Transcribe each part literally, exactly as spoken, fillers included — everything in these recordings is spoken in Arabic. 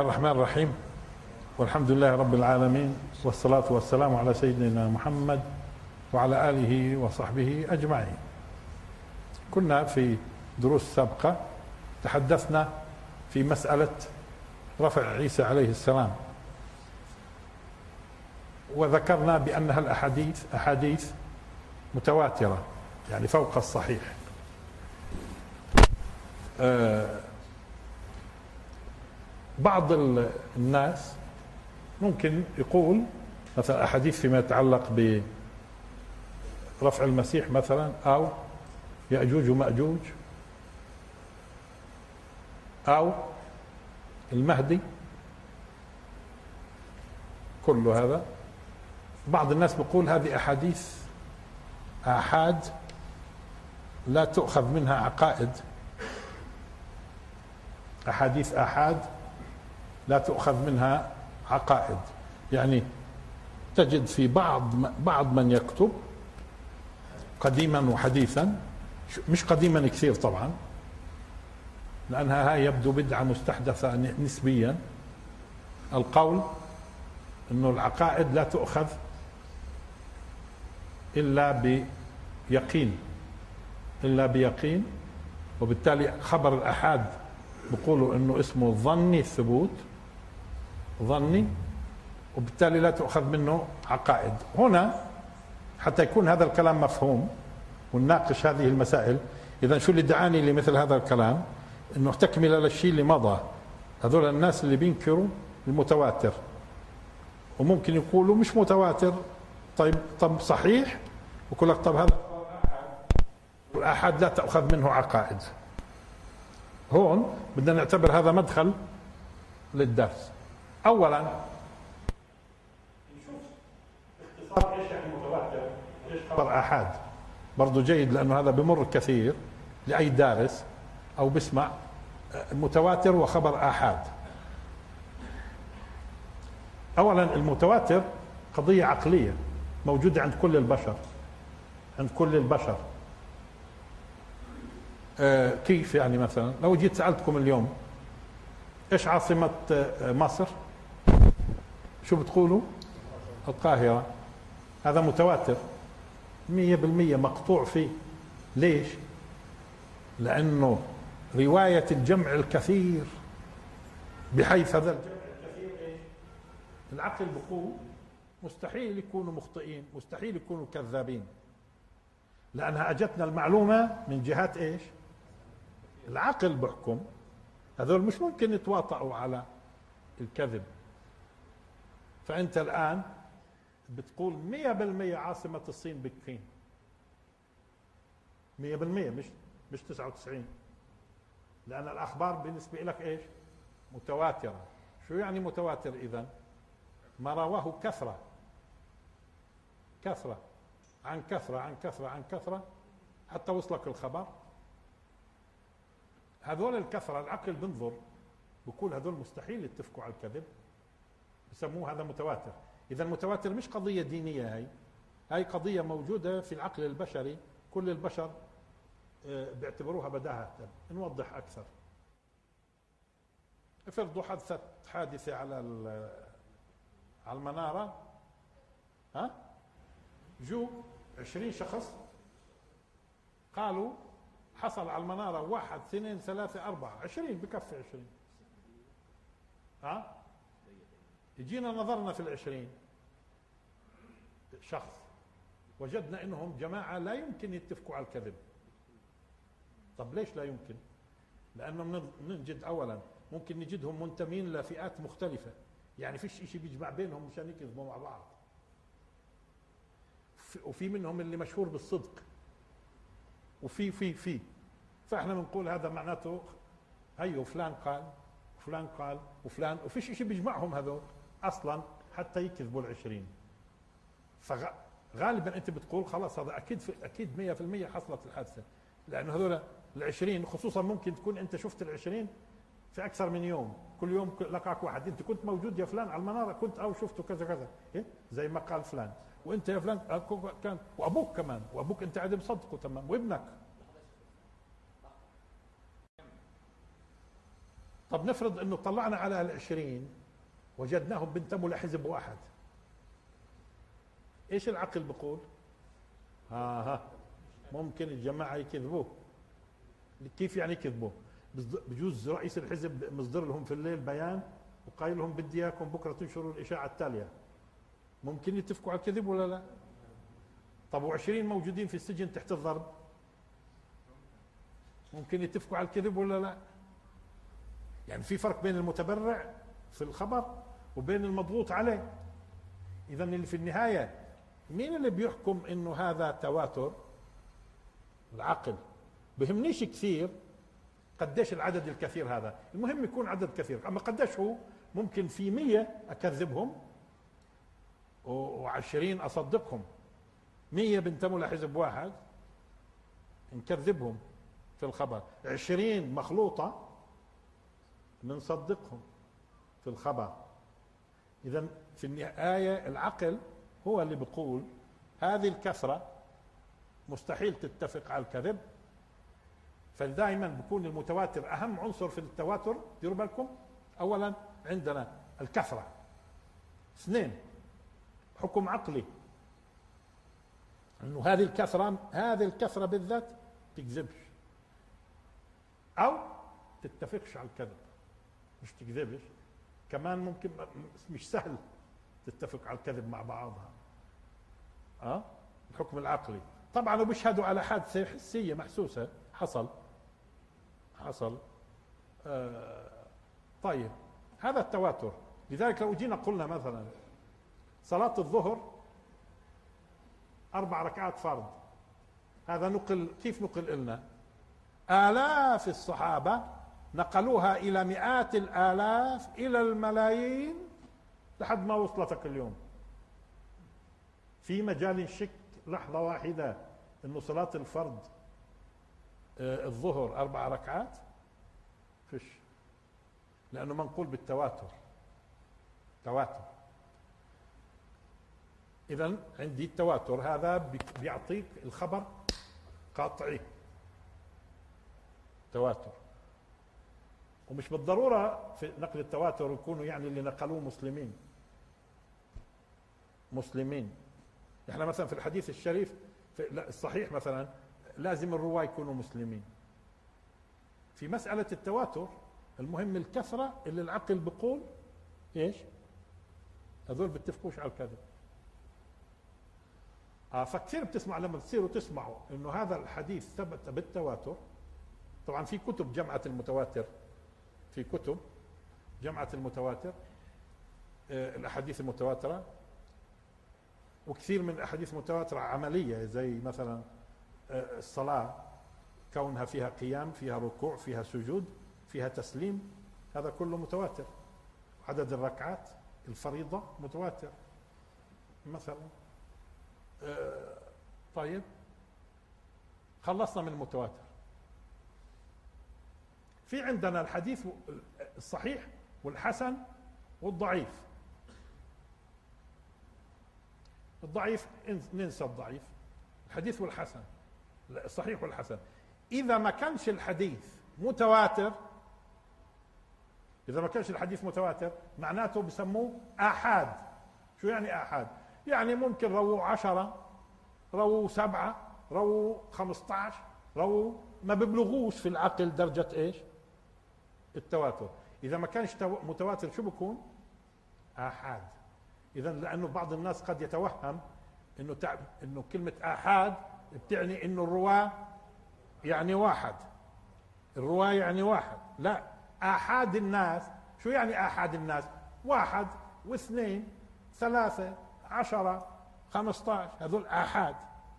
الرحمن الرحيم، والحمد لله رب العالمين، والصلاة والسلام على سيدنا محمد وعلى آله وصحبه أجمعين. كنا في دروس سابقة تحدثنا في مسألة رفع عيسى عليه السلام، وذكرنا بأنها الأحاديث أحاديث متواترة، يعني فوق الصحيح. آه بعض الناس ممكن يقول مثلا أحاديث فيما يتعلق برفع المسيح مثلا، أو يأجوج ومأجوج، أو المهدي، كل هذا. بعض الناس بيقول هذه أحاديث آحاد لا تؤخذ منها عقائد، أحاديث آحاد لا تؤخذ منها عقائد. يعني تجد في بعض بعض من يكتب قديما وحديثا، مش قديما كثير طبعا لأنها هاي يبدو بدعة مستحدثة نسبيا، القول إنه العقائد لا تؤخذ إلا بيقين إلا بيقين وبالتالي خبر الآحاد بيقولوا إنه اسمه ظني الثبوت، ظني، وبالتالي لا تؤخذ منه عقائد. هنا حتى يكون هذا الكلام مفهوم ونناقش هذه المسائل، إذا شو اللي دعاني لمثل هذا الكلام؟ إنه تكملة للشيء اللي مضى. هذول الناس اللي بينكروا المتواتر وممكن يقولوا مش متواتر، طيب طب صحيح، ويقول لك طب هذا والآحاد لا تأخذ منه عقائد. هون بدنا نعتبر هذا مدخل للدرس. اولا نشوف اختصار ايش يعني متواتر، ايش خبر آحاد، برضه جيد لانه هذا بمر كثير لاي دارس او بسمع متواتر وخبر آحاد. اولا المتواتر قضية عقلية موجودة عند كل البشر، عند كل البشر. آه كيف يعني؟ مثلا لو جيت سألتكم اليوم ايش عاصمة مصر، شو بتقولوا؟ القاهرة. هذا متواتر مية بالمية مقطوع فيه. ليش؟ لأنه رواية الجمع الكثير، بحيث هذا الجمع الكثير ايش؟ العقل بقول مستحيل يكونوا مخطئين، مستحيل يكونوا كذابين، لأنها أجتنا المعلومة من جهات ايش؟ العقل بحكم. هذول مش ممكن يتواطئوا على الكذب. فأنت الآن بتقول مية بالمية عاصمة الصين بكين، مية بالمية، مش مش تسعة وتسعين، لأن الأخبار بالنسبة لك إيش؟ متواترة. شو يعني متواتر إذن؟ ما رواه كثرة كثرة عن كثرة عن كثرة عن كثرة حتى وصلك الخبر. هذول الكثرة العقل بنظر بقول هذول مستحيل يتفقوا على الكذب، بسموه هذا متواتر. إذا المتواتر مش قضية دينية، هاي هاي قضية موجودة في العقل البشري، كل البشر بيعتبروها بداهة. نوضح أكثر. افرضوا حدثت حادثة على على المنارة، ها جو عشرين شخص قالوا حصل على المنارة واحد اثنين ثلاثة أربعة، عشرين بكفي عشرين. ها يجينا نظرنا في العشرين شخص وجدنا إنهم جماعة لا يمكن يتفقوا على الكذب. طب ليش لا يمكن؟ لأنه نجد أولا ممكن نجدهم منتمين لفئات مختلفة، يعني فيش إشي بيجمع بينهم مشان يكذبوا مع بعض. وفي منهم اللي مشهور بالصدق، وفي في في فاحنا بنقول هذا معناته هيو فلان قال وفلان قال وفلان، وفيش اشي بيجمعهم هذول اصلا حتى يكذبوا العشرين. فغالبا انت بتقول خلاص هذا اكيد في اكيد مية بالمية حصلت الحادثه، لانه هذول العشرين خصوصا ممكن تكون انت شفت العشرين في اكثر من يوم، كل يوم لقاك واحد، انت كنت موجود يا فلان على المناره، كنت او شفته كذا كذا، إيه؟ زي ما قال فلان، وانت يا فلان كان، وابوك كمان، وابوك انت قاعد مصدقه تمام، وابنك. طب نفرض انه طلعنا على العشرين وجدناهم بنتموا لحزب واحد، ايش العقل بقول؟ ها ها ممكن الجماعة يكذبوه. كيف يعني يكذبوه؟ بجوز رئيس الحزب مصدر لهم في الليل بيان وقايل لهم بدي اياكم بكره تنشروا الاشاعه التاليه. ممكن يتفقوا على الكذب ولا لا؟ طب وعشرين موجودين في السجن تحت الضرب، ممكن يتفقوا على الكذب ولا لا؟ يعني في فرق بين المتبرع في الخبر وبين المضغوط عليه. اذا اللي في النهايه مين اللي بيحكم انه هذا تواتر؟ العقل. بهمنيش كثير قديش العدد الكثير هذا، المهم يكون عدد كثير. اما قديش هو، ممكن في مية اكذبهم وعشرين اصدقهم. مية بنتموا لحزب واحد نكذبهم في الخبر، عشرين مخلوطة بنصدقهم في الخبر. اذا في النهاية العقل هو اللي بيقول هذه الكثرة مستحيل تتفق على الكذب. فدائما بيكون المتواتر اهم عنصر في التواتر. ديروا بالكم، اولا عندنا الكثرة، اثنين حكم عقلي انه هذه الكثرة هذه الكثرة بالذات تكذبش او تتفقش على الكذب، مش تكذبش كمان، ممكن مش سهل تتفق على الكذب مع بعضها. اه الحكم العقلي طبعا، وبيشهدوا على حادثة حسية محسوسة حصل حصل آه طيب هذا التواتر. لذلك لو جينا قلنا مثلا صلاة الظهر أربع ركعات فرض، هذا نقل، كيف نقل لنا؟ آلاف الصحابة نقلوها إلى مئات الآلاف إلى الملايين لحد ما وصلتك اليوم. في مجال شك لحظة واحدة إنه صلاة الفرض آه الظهر أربع ركعات؟ فيش، لأنه منقول بالتواتر. تواتر. إذن عندي التواتر هذا بيعطيك الخبر قاطعي، تواتر. ومش بالضرورة في نقل التواتر يكونوا يعني اللي نقلوه مسلمين مسلمين احنا مثلا في الحديث الشريف في الصحيح مثلا لازم الرواة يكونوا مسلمين. في مسألة التواتر المهم الكثرة اللي العقل بيقول ايش؟ هذول بيتفقوش على الكذب. آه فكثير بتسمع لما تصيروا تسمعوا انه هذا الحديث ثبت بالتواتر. طبعا في كتب جمعة المتواتر، في كتب جمعة المتواتر آه الاحاديث المتواترة، وكثير من الاحاديث المتواترة عملية زي مثلا آه الصلاة كونها فيها قيام، فيها ركوع، فيها سجود، فيها تسليم، هذا كله متواتر. عدد الركعات الفريضة متواتر مثلا. آه طيب خلصنا من المتواتر. في عندنا الحديث الصحيح والحسن والضعيف. الضعيف ننسى الضعيف، الحديث والحسن، الصحيح والحسن. إذا ما كانش الحديث متواتر، إذا ما كانش الحديث متواتر معناته بسموه آحاد. شو يعني آحاد؟ يعني ممكن رووا عشرة، رووا سبعة، رووا خمسة عشر، رووا ما ببلغوش في العقل درجة إيش؟ التواتر. إذا ما كانش متواتر شو بكون؟ آحاد. إذا لأنه بعض الناس قد يتوهم إنه تع... إنه كلمة آحاد بتعني إنه الرواة يعني واحد، الرواة يعني واحد. لا، آحاد الناس شو يعني؟ آحاد الناس واحد واثنين ثلاثة عشرة خمسة عشر، هذول آحاد.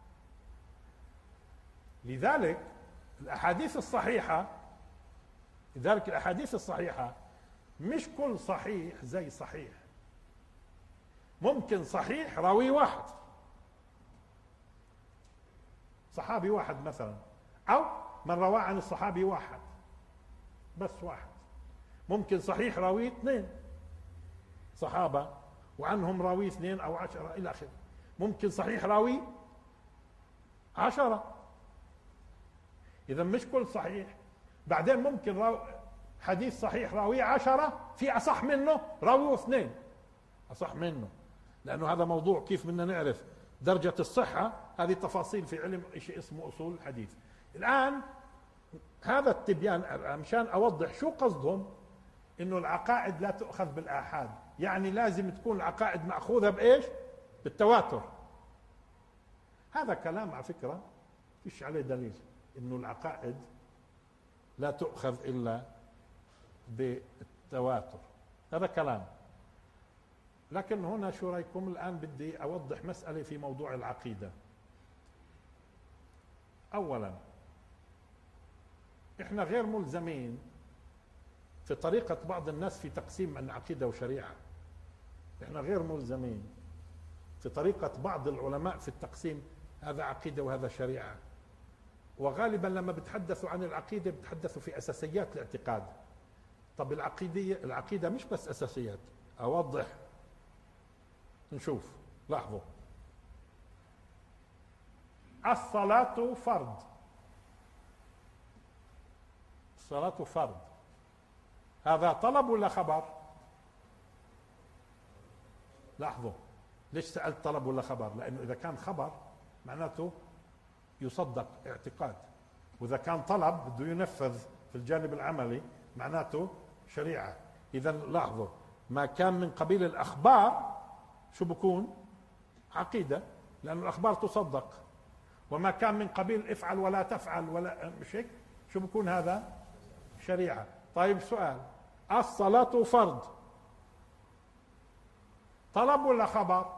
لذلك الأحاديث الصحيحة لذلك الأحاديث الصحيحة مش كل صحيح زي صحيح. ممكن صحيح راوي واحد، صحابي واحد مثلا، أو من رواه عن الصحابي واحد بس واحد. ممكن صحيح راوي اثنين صحابة وعنهم راوي اثنين أو عشرة إلى آخره. ممكن صحيح راوي عشرة. إذا مش كل صحيح. بعدين ممكن راوي حديث صحيح راويه عشرة، في أصح منه راويه اثنين أصح منه، لأنه هذا موضوع كيف بدنا نعرف درجة الصحة، هذه تفاصيل في علم شيء اسمه أصول الحديث. الآن هذا التبيان مشان أوضح شو قصدهم، إنه العقائد لا تؤخذ بالآحاد، يعني لازم تكون العقائد مأخوذة بإيش؟ بالتواتر. هذا كلام على فكرة فيش عليه دليل إنه العقائد لا تؤخذ إلا بالتواتر، هذا كلام. لكن هنا شو رأيكم الآن؟ بدي أوضح مسألة في موضوع العقيدة. أولا إحنا غير ملزمين في طريقة بعض الناس في تقسيم عن عقيدة وشريعة، إحنا غير ملزمين في طريقة بعض العلماء في التقسيم، هذا عقيدة وهذا شريعة. وغالبا لما بتحدثوا عن العقيدة بتحدثوا في أساسيات الاعتقاد. طب العقيدة العقيدة مش بس أساسيات، أوضح نشوف. لاحظوا، الصلاة فرض، الصلاة فرض، هذا طلب ولا خبر؟ لاحظوا، ليش سألت طلب ولا خبر؟ لأنه إذا كان خبر معناته يصدق اعتقاد، وإذا كان طلب بده ينفذ في الجانب العملي معناته شريعة. إذا لاحظوا، ما كان من قبيل الأخبار شو بكون؟ عقيدة، لأن الأخبار تصدق. وما كان من قبيل افعل ولا تفعل ولا مش هيك، شو بكون هذا؟ شريعة. طيب سؤال، الصلاة فرض، طلب ولا خبر؟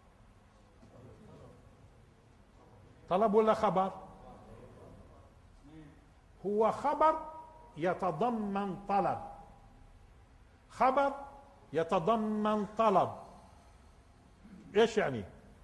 طلب ولا خبر؟ هو خبر يتضمن طلب، خبر يتضمن طلب. ايش يعني؟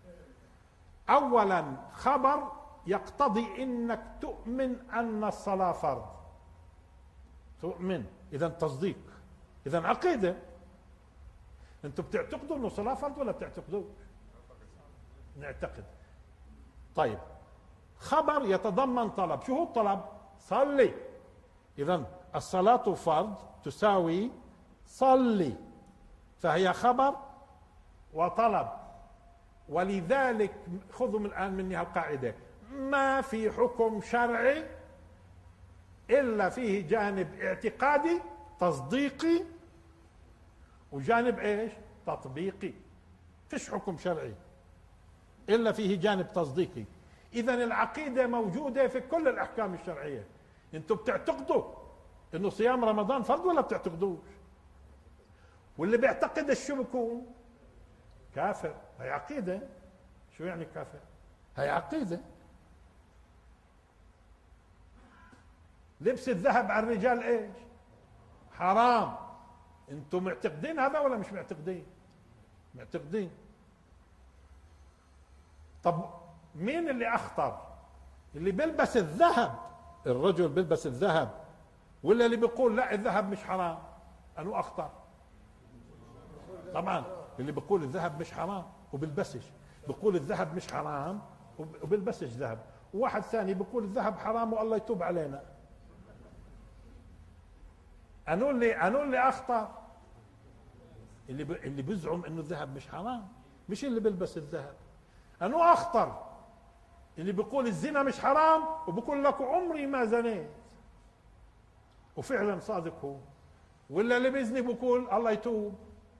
اولا خبر يقتضي انك تؤمن ان الصلاة فرض، تؤمن، اذا تصديق، اذا عقيدة. انتم بتعتقدوا انه الصلاة فرض ولا بتعتقدوا؟ نعتقد. طيب، خبر يتضمن طلب، شو هو الطلب؟ صلي. اذا الصلاة فرض تساوي صلي، فهي خبر وطلب. ولذلك خذوا من الآن مني هالقاعدة، ما في حكم شرعي إلا فيه جانب اعتقادي تصديقي وجانب ايش؟ تطبيقي. فيش حكم شرعي إلا فيه جانب تصديقي. إذن العقيدة موجودة في كل الأحكام الشرعية. انتم بتعتقدوا إنه صيام رمضان فرض ولا بتعتقدوش؟ واللي بيعتقد شو بكون؟ كافر. هي عقيدة. شو يعني كافر؟ هي عقيدة. لبس الذهب على الرجال ايش؟ حرام. انتم معتقدين هذا ولا مش معتقدين؟ معتقدين. طب مين اللي اخطر؟ اللي بيلبس الذهب، الرجل بيلبس الذهب، ولا اللي بيقول لا الذهب مش حرام؟ انو اخطر؟ طبعا اللي بيقول الذهب مش حرام وبيلبسش، بيقول الذهب مش حرام وبيلبسش ذهب. وواحد ثاني بيقول الذهب حرام والله يتوب علينا. انو اللي انو اللي اخطر؟ اللي ب... اللي بيزعم انه الذهب مش حرام، مش اللي بيلبس الذهب. انو اخطر؟ اللي بيقول الزنا مش حرام وبقول لك عمري ما زنيت وفعلا صادق هو، ولا اللي بيزني بقول الله يتوب.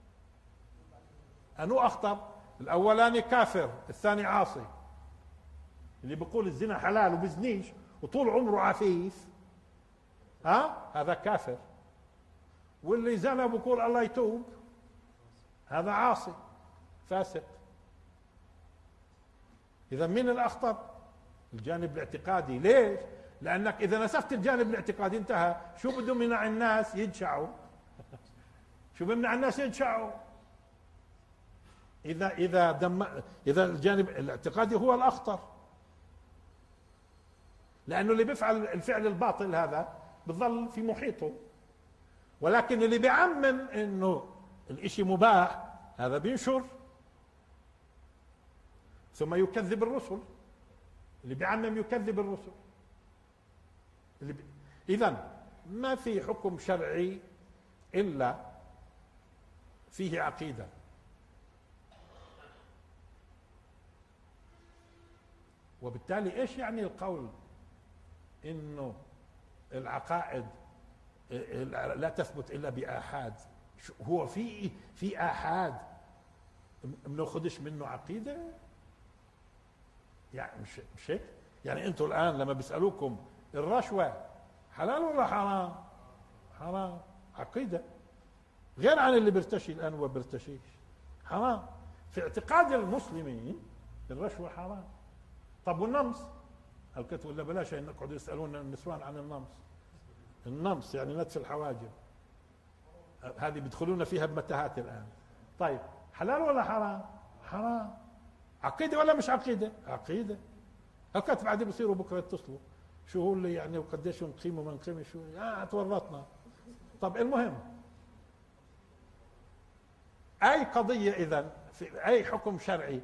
انو اخطر؟ الاولاني كافر، الثاني عاصي. اللي بيقول الزنا حلال وبزنيش وطول عمره عفيف، ها هذا كافر. واللي زنى بقول الله يتوب هذا عاصي فاسق. اذا مين الاخطر؟ الجانب الاعتقادي. ليش؟ لانك اذا نسفت الجانب الاعتقادي انتهى. شو بده يمنع الناس يجشعوا؟ شو بيمنع الناس يجشعوا؟ اذا اذا دم اذا الجانب الاعتقادي هو الاخطر، لانه اللي بيفعل الفعل الباطل هذا بظل في محيطه، ولكن اللي بيعمم انه الاشي مباح هذا بينشر ثم يكذب الرسل. اللي بيعمم يكذب الرسل. اللي بي... اذا ما في حكم شرعي إلا فيه عقيدة. وبالتالي إيش يعني القول إنه العقائد لا تثبت إلا بآحاد؟ هو في في آحاد بناخدش منه عقيدة؟ يعني مش مش هيك؟ يعني أنتوا الآن لما بيسألوكم الرشوة حلال ولا حرام؟ حرام. عقيدة غير عن اللي بيرتشي الآن وما بيرتشيش. حرام في اعتقاد المسلمين، الرشوة حرام. طب والنمص؟ هل كتبوا ولا بلاش نقعد يسألون النسوان عن النمص؟ النمص يعني نتف الحواجب، هذه بيدخلون فيها بمتاهات الآن. طيب حلال ولا حرام؟ حرام. عقيدة ولا مش عقيدة؟ عقيدة. هل كتب بعدين بصيروا بكرة يتصلوا شو هو اللي يعني وقديش نقيم وما نقيم شو آه تورطنا. طب المهم أي قضية إذن في أي حكم شرعي.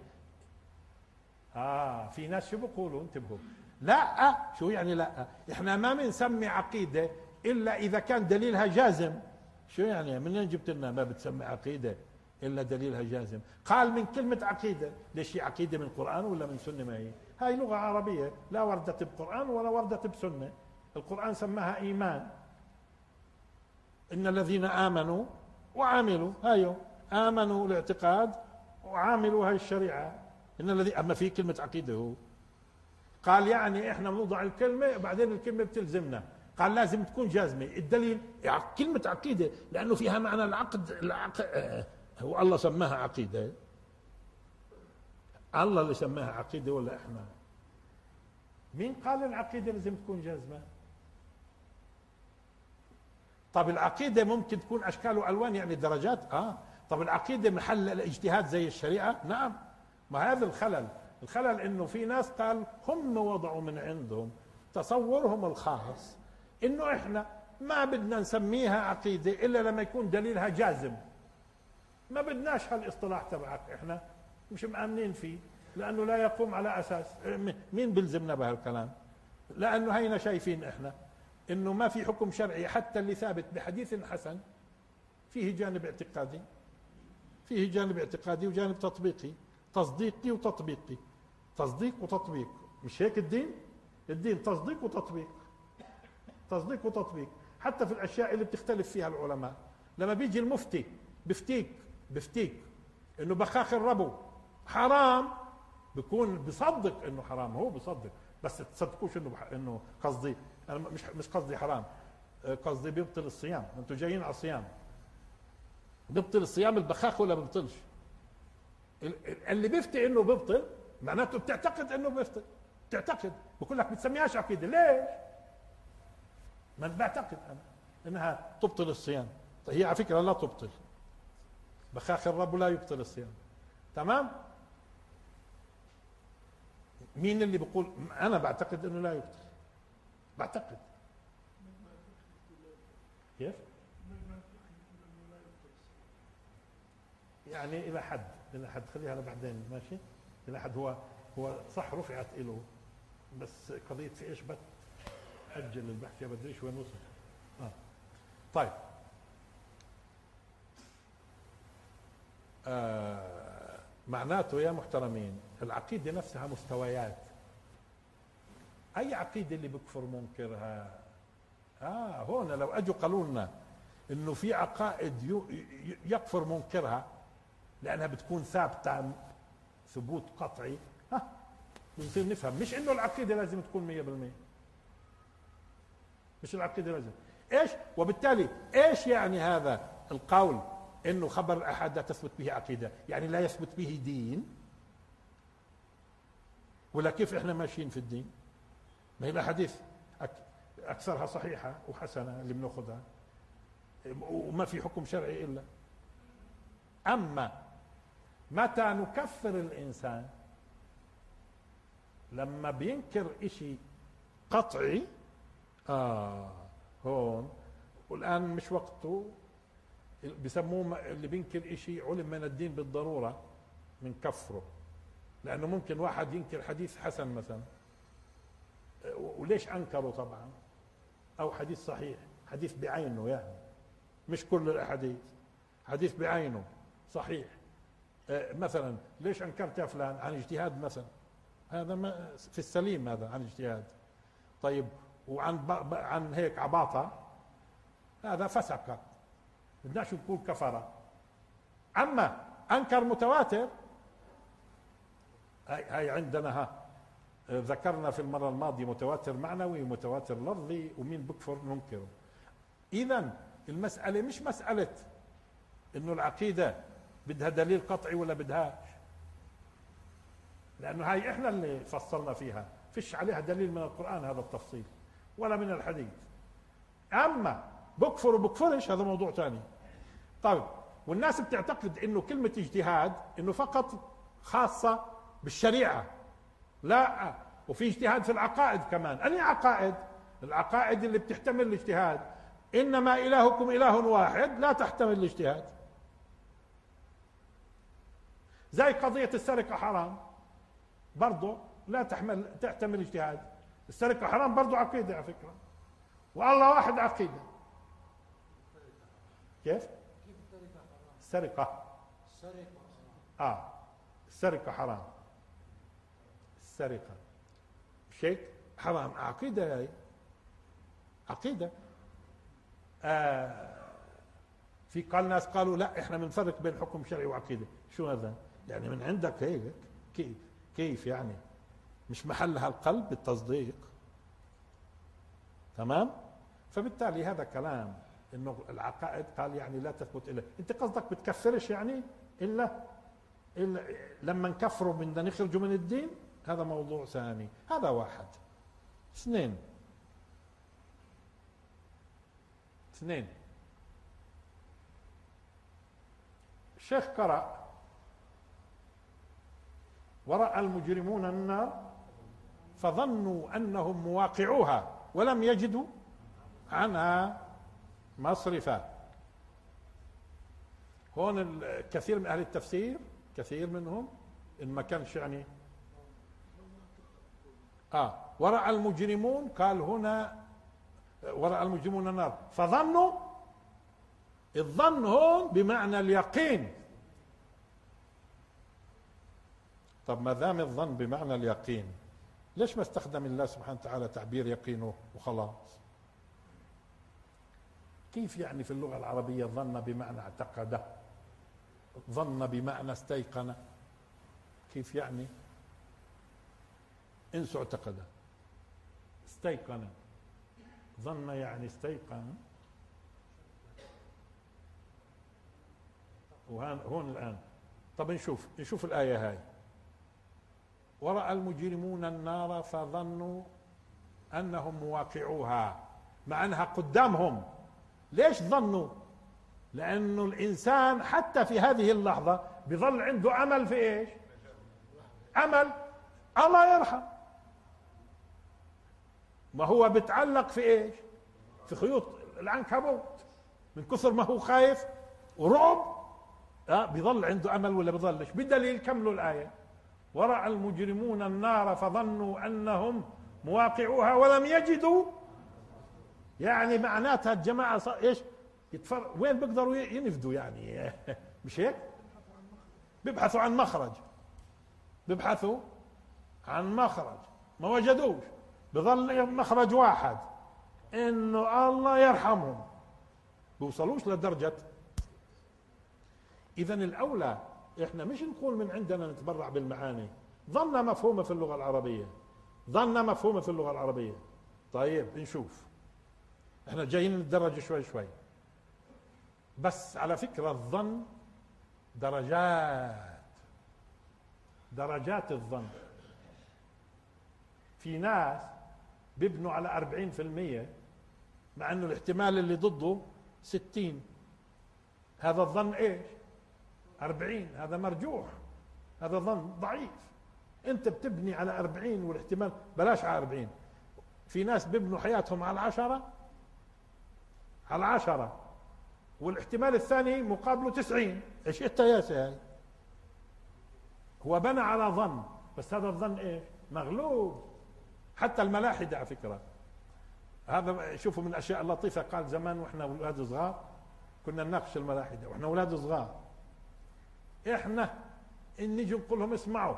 آه في ناس شو بيقولوا انتبهوا، لا شو يعني لا احنا ما بنسمي عقيدة إلا إذا كان دليلها جازم. شو يعني منين جبت لنا ما بتسمي عقيدة إلا دليلها جازم؟ قال من كلمة عقيدة. ليش هي عقيدة من القرآن ولا من سنة؟ ما هي هاي لغة عربية لا وردت بقرآن ولا وردت بسنة. القرآن سماها إيمان، إن الذين آمنوا وعملوا، هايو آمنوا الاعتقاد وعاملوا هاي الشريعة. إن الذي أما في كلمة عقيدة هو قال يعني إحنا بنوضع الكلمة وبعدين الكلمة بتلزمنا. قال لازم تكون جازمة. الدليل يعني كلمة عقيدة لأنه فيها معنى العقد. العقد هو الله سماها عقيدة؟ الله اللي سماها عقيدة ولا إحنا؟ مين قال العقيدة لازم تكون جازمة؟ طب العقيدة ممكن تكون أشكال وألوان يعني درجات. آه طب العقيدة محل الاجتهاد زي الشريعة؟ نعم. ما هذا الخلل. الخلل إنه في ناس قال هم وضعوا من عندهم تصورهم الخاص إنه إحنا ما بدنا نسميها عقيدة إلا لما يكون دليلها جازم. ما بدناش هالاصطلاح تبعك، إحنا مش مآمنين فيه لأنه لا يقوم على أساس. مين بلزمنا بهالكلام؟ لأنه هينا شايفين إحنا إنه ما في حكم شرعي حتى اللي ثابت بحديث حسن فيه جانب اعتقادي، فيه جانب اعتقادي وجانب تطبيقي، تصديقي وتطبيقي. تصديق وتطبيق، مش هيك الدين؟ الدين تصديق وتطبيق، تصديق وتطبيق. حتى في الأشياء اللي بتختلف فيها العلماء، لما بيجي المفتي بفتيك بفتيك إنه بخاخ الربو حرام، بيكون بصدق إنه حرام، هو بصدق بس تصدقوش إنه بح... إنه قصدي أنا مش مش قصدي حرام، قصدي بيبطل الصيام. أنتوا جايين على الصيام، بيبطل الصيام البخاخ ولا بيبطلش؟ اللي بيفتي إنه بيبطل معناته بتعتقد إنه بيبطل، بتعتقد. بقول لك بتسميهاش عقيدة ليش؟ ما بعتقد أنا إنها تبطل الصيام. طيب هي على فكرة لا تبطل، بخاخ الرب لا يبطل الصيام. تمام؟ مين اللي بيقول؟ أنا بعتقد إنه لا يبطل، بعتقد. كيف؟ يعني إلى حد، إلى حد خليها لبعدين ماشي. إلى حد هو هو صح رفعت إله، بس قضية في إيش بت أجل البحث يا بدريش وين وصل. آه. طيب آه معناته يا محترمين العقيدة نفسها مستويات. أي عقيدة اللي بكفر منكرها؟ آه هون لو أجوا قالوا لنا إنه في عقائد يكفر منكرها لأنها بتكون ثابتة ثبوت قطعي، ها بنصير نفهم. مش إنه العقيدة لازم تكون مية بالمية، مش العقيدة لازم إيش. وبالتالي إيش يعني هذا القول إنه خبر الآحاد لا تثبت به عقيدة؟ يعني لا يثبت به دين؟ ولا كيف إحنا ماشيين في الدين؟ ما هي الأحاديث أكثرها صحيحة وحسنة اللي بناخذها وما في حكم شرعي إلا. أما متى نكفر الإنسان؟ لما بينكر إشي قطعي. آه هون والآن مش وقته. بسموه اللي بينكر إشي علم من الدين بالضرورة من كفره، لأنه ممكن واحد ينكر حديث حسن مثلا، وليش أنكره طبعا، أو حديث صحيح حديث بعينه يعني، مش كل الأحاديث، حديث بعينه صحيح. مثلا ليش أنكرت يا فلان؟ عن اجتهاد مثلا، هذا ما في السليم، هذا عن اجتهاد. طيب وعن عن هيك عباطة، هذا فسق، بدناش نقول كفر. أما أنكر متواتر، هاي, هاي عندنا ها ذكرنا في المرة الماضية متواتر معنوي ومتواتر لفظي، ومين بكفر ننكره. إذن المسألة مش مسألة إنه العقيدة بدها دليل قطعي ولا بدهاش، لأنه هاي إحنا اللي فصلنا فيها، فيش عليها دليل من القرآن هذا التفصيل ولا من الحديث. أما بكفر وبكفرش هذا موضوع ثاني. طيب والناس بتعتقد إنه كلمة اجتهاد إنه فقط خاصة بالشريعة، لا، وفي اجتهاد في العقائد كمان. أنهي عقائد؟ العقائد اللي بتحتمل الاجتهاد. إنما إلهكم إله واحد لا تحتمل الاجتهاد. زي قضية السرقة حرام برضو لا تحمل تحتمل اجتهاد. السرقة حرام برضو عقيدة على فكرة، والله واحد عقيدة. كيف؟ السرقة السرقة اه السرقة حرام، السرقة مش هيك؟ حرام، عقيدة، هاي عقيدة. آه في قال ناس قالوا لا احنا بنفرق بين حكم شرعي وعقيدة. شو هذا؟ يعني من عندك هيك كيف كيف يعني؟ مش محلها القلب بالتصديق. تمام؟ فبالتالي هذا كلام انه العقائد قال يعني لا تثبت الا، انت قصدك بتكفرش يعني الا الا لما نكفروا بدنا نخرجوا من الدين، هذا موضوع ثاني. هذا واحد. اثنين اثنين الشيخ قرأ ورأى المجرمون النار فظنوا أنهم مواقعوها ولم يجدوا عنها مصرفا. هون كثير من أهل التفسير، كثير منهم إن ما كانش يعني آه ورأى المجرمون، قال هنا ورأى المجرمون النار فظنوا. الظن هون بمعنى اليقين. طب ما دام الظن بمعنى اليقين، ليش ما استخدم الله سبحانه وتعالى تعبير يقينه وخلاص؟ كيف يعني في اللغة العربية ظن بمعنى اعتقد، ظن بمعنى استيقن؟ كيف يعني؟ انسوا اعتقد، استيقن، ظن يعني استيقن. وهون الآن طب نشوف نشوف الآية هاي. ورأى المجرمون النار فظنوا أنهم مواقعوها، مع أنها قدامهم. ليش ظنوا؟ لأنه الإنسان حتى في هذه اللحظة بظل عنده أمل في إيش؟ أمل الله يرحم. ما هو بتعلق في إيش؟ في خيوط العنكبوت، من كثر ما هو خايف ورعب أه بيظل عنده أمل ولا بيظلش؟ بدليل كملوا الآية. ورأى المجرمون النار فظنوا أنهم مواقعوها ولم يجدوا، يعني معناتها الجماعة صار إيش؟ يتفر... وين بيقدروا ينفذوا يعني؟ مش هيك؟ بيبحثوا عن مخرج، بيبحثوا عن مخرج ما وجدوش، بظل مخرج واحد إنه الله يرحمهم، بيوصلوش لدرجة. إذن الأولى إحنا مش نقول من عندنا نتبرع بالمعاني. ظن مفهومة في اللغة العربية، ظن مفهومة في اللغة العربية. طيب نشوف، إحنا جايين نتدرج شوي شوي. بس على فكرة الظن درجات، درجات الظن. في ناس بيبنوا على أربعين في المية مع أنه الاحتمال اللي ضده ستين. هذا الظن إيش؟ أربعين. هذا مرجوح، هذا ظن ضعيف. أنت بتبني على أربعين والاحتمال بلاش على أربعين. في ناس بيبنوا حياتهم على عشرة على عشرة والاحتمال الثاني مقابله تسعين. إيش إنت يا سيدي؟ هو بنى على ظن، بس هذا الظن إيش؟ مغلوب. حتى الملاحدة على فكرة هذا شوفوا من الاشياء اللطيفه، قال زمان واحنا اولاد صغار كنا نناقش الملاحده واحنا اولاد صغار، احنا ان نجي نقول لهم اسمعوا،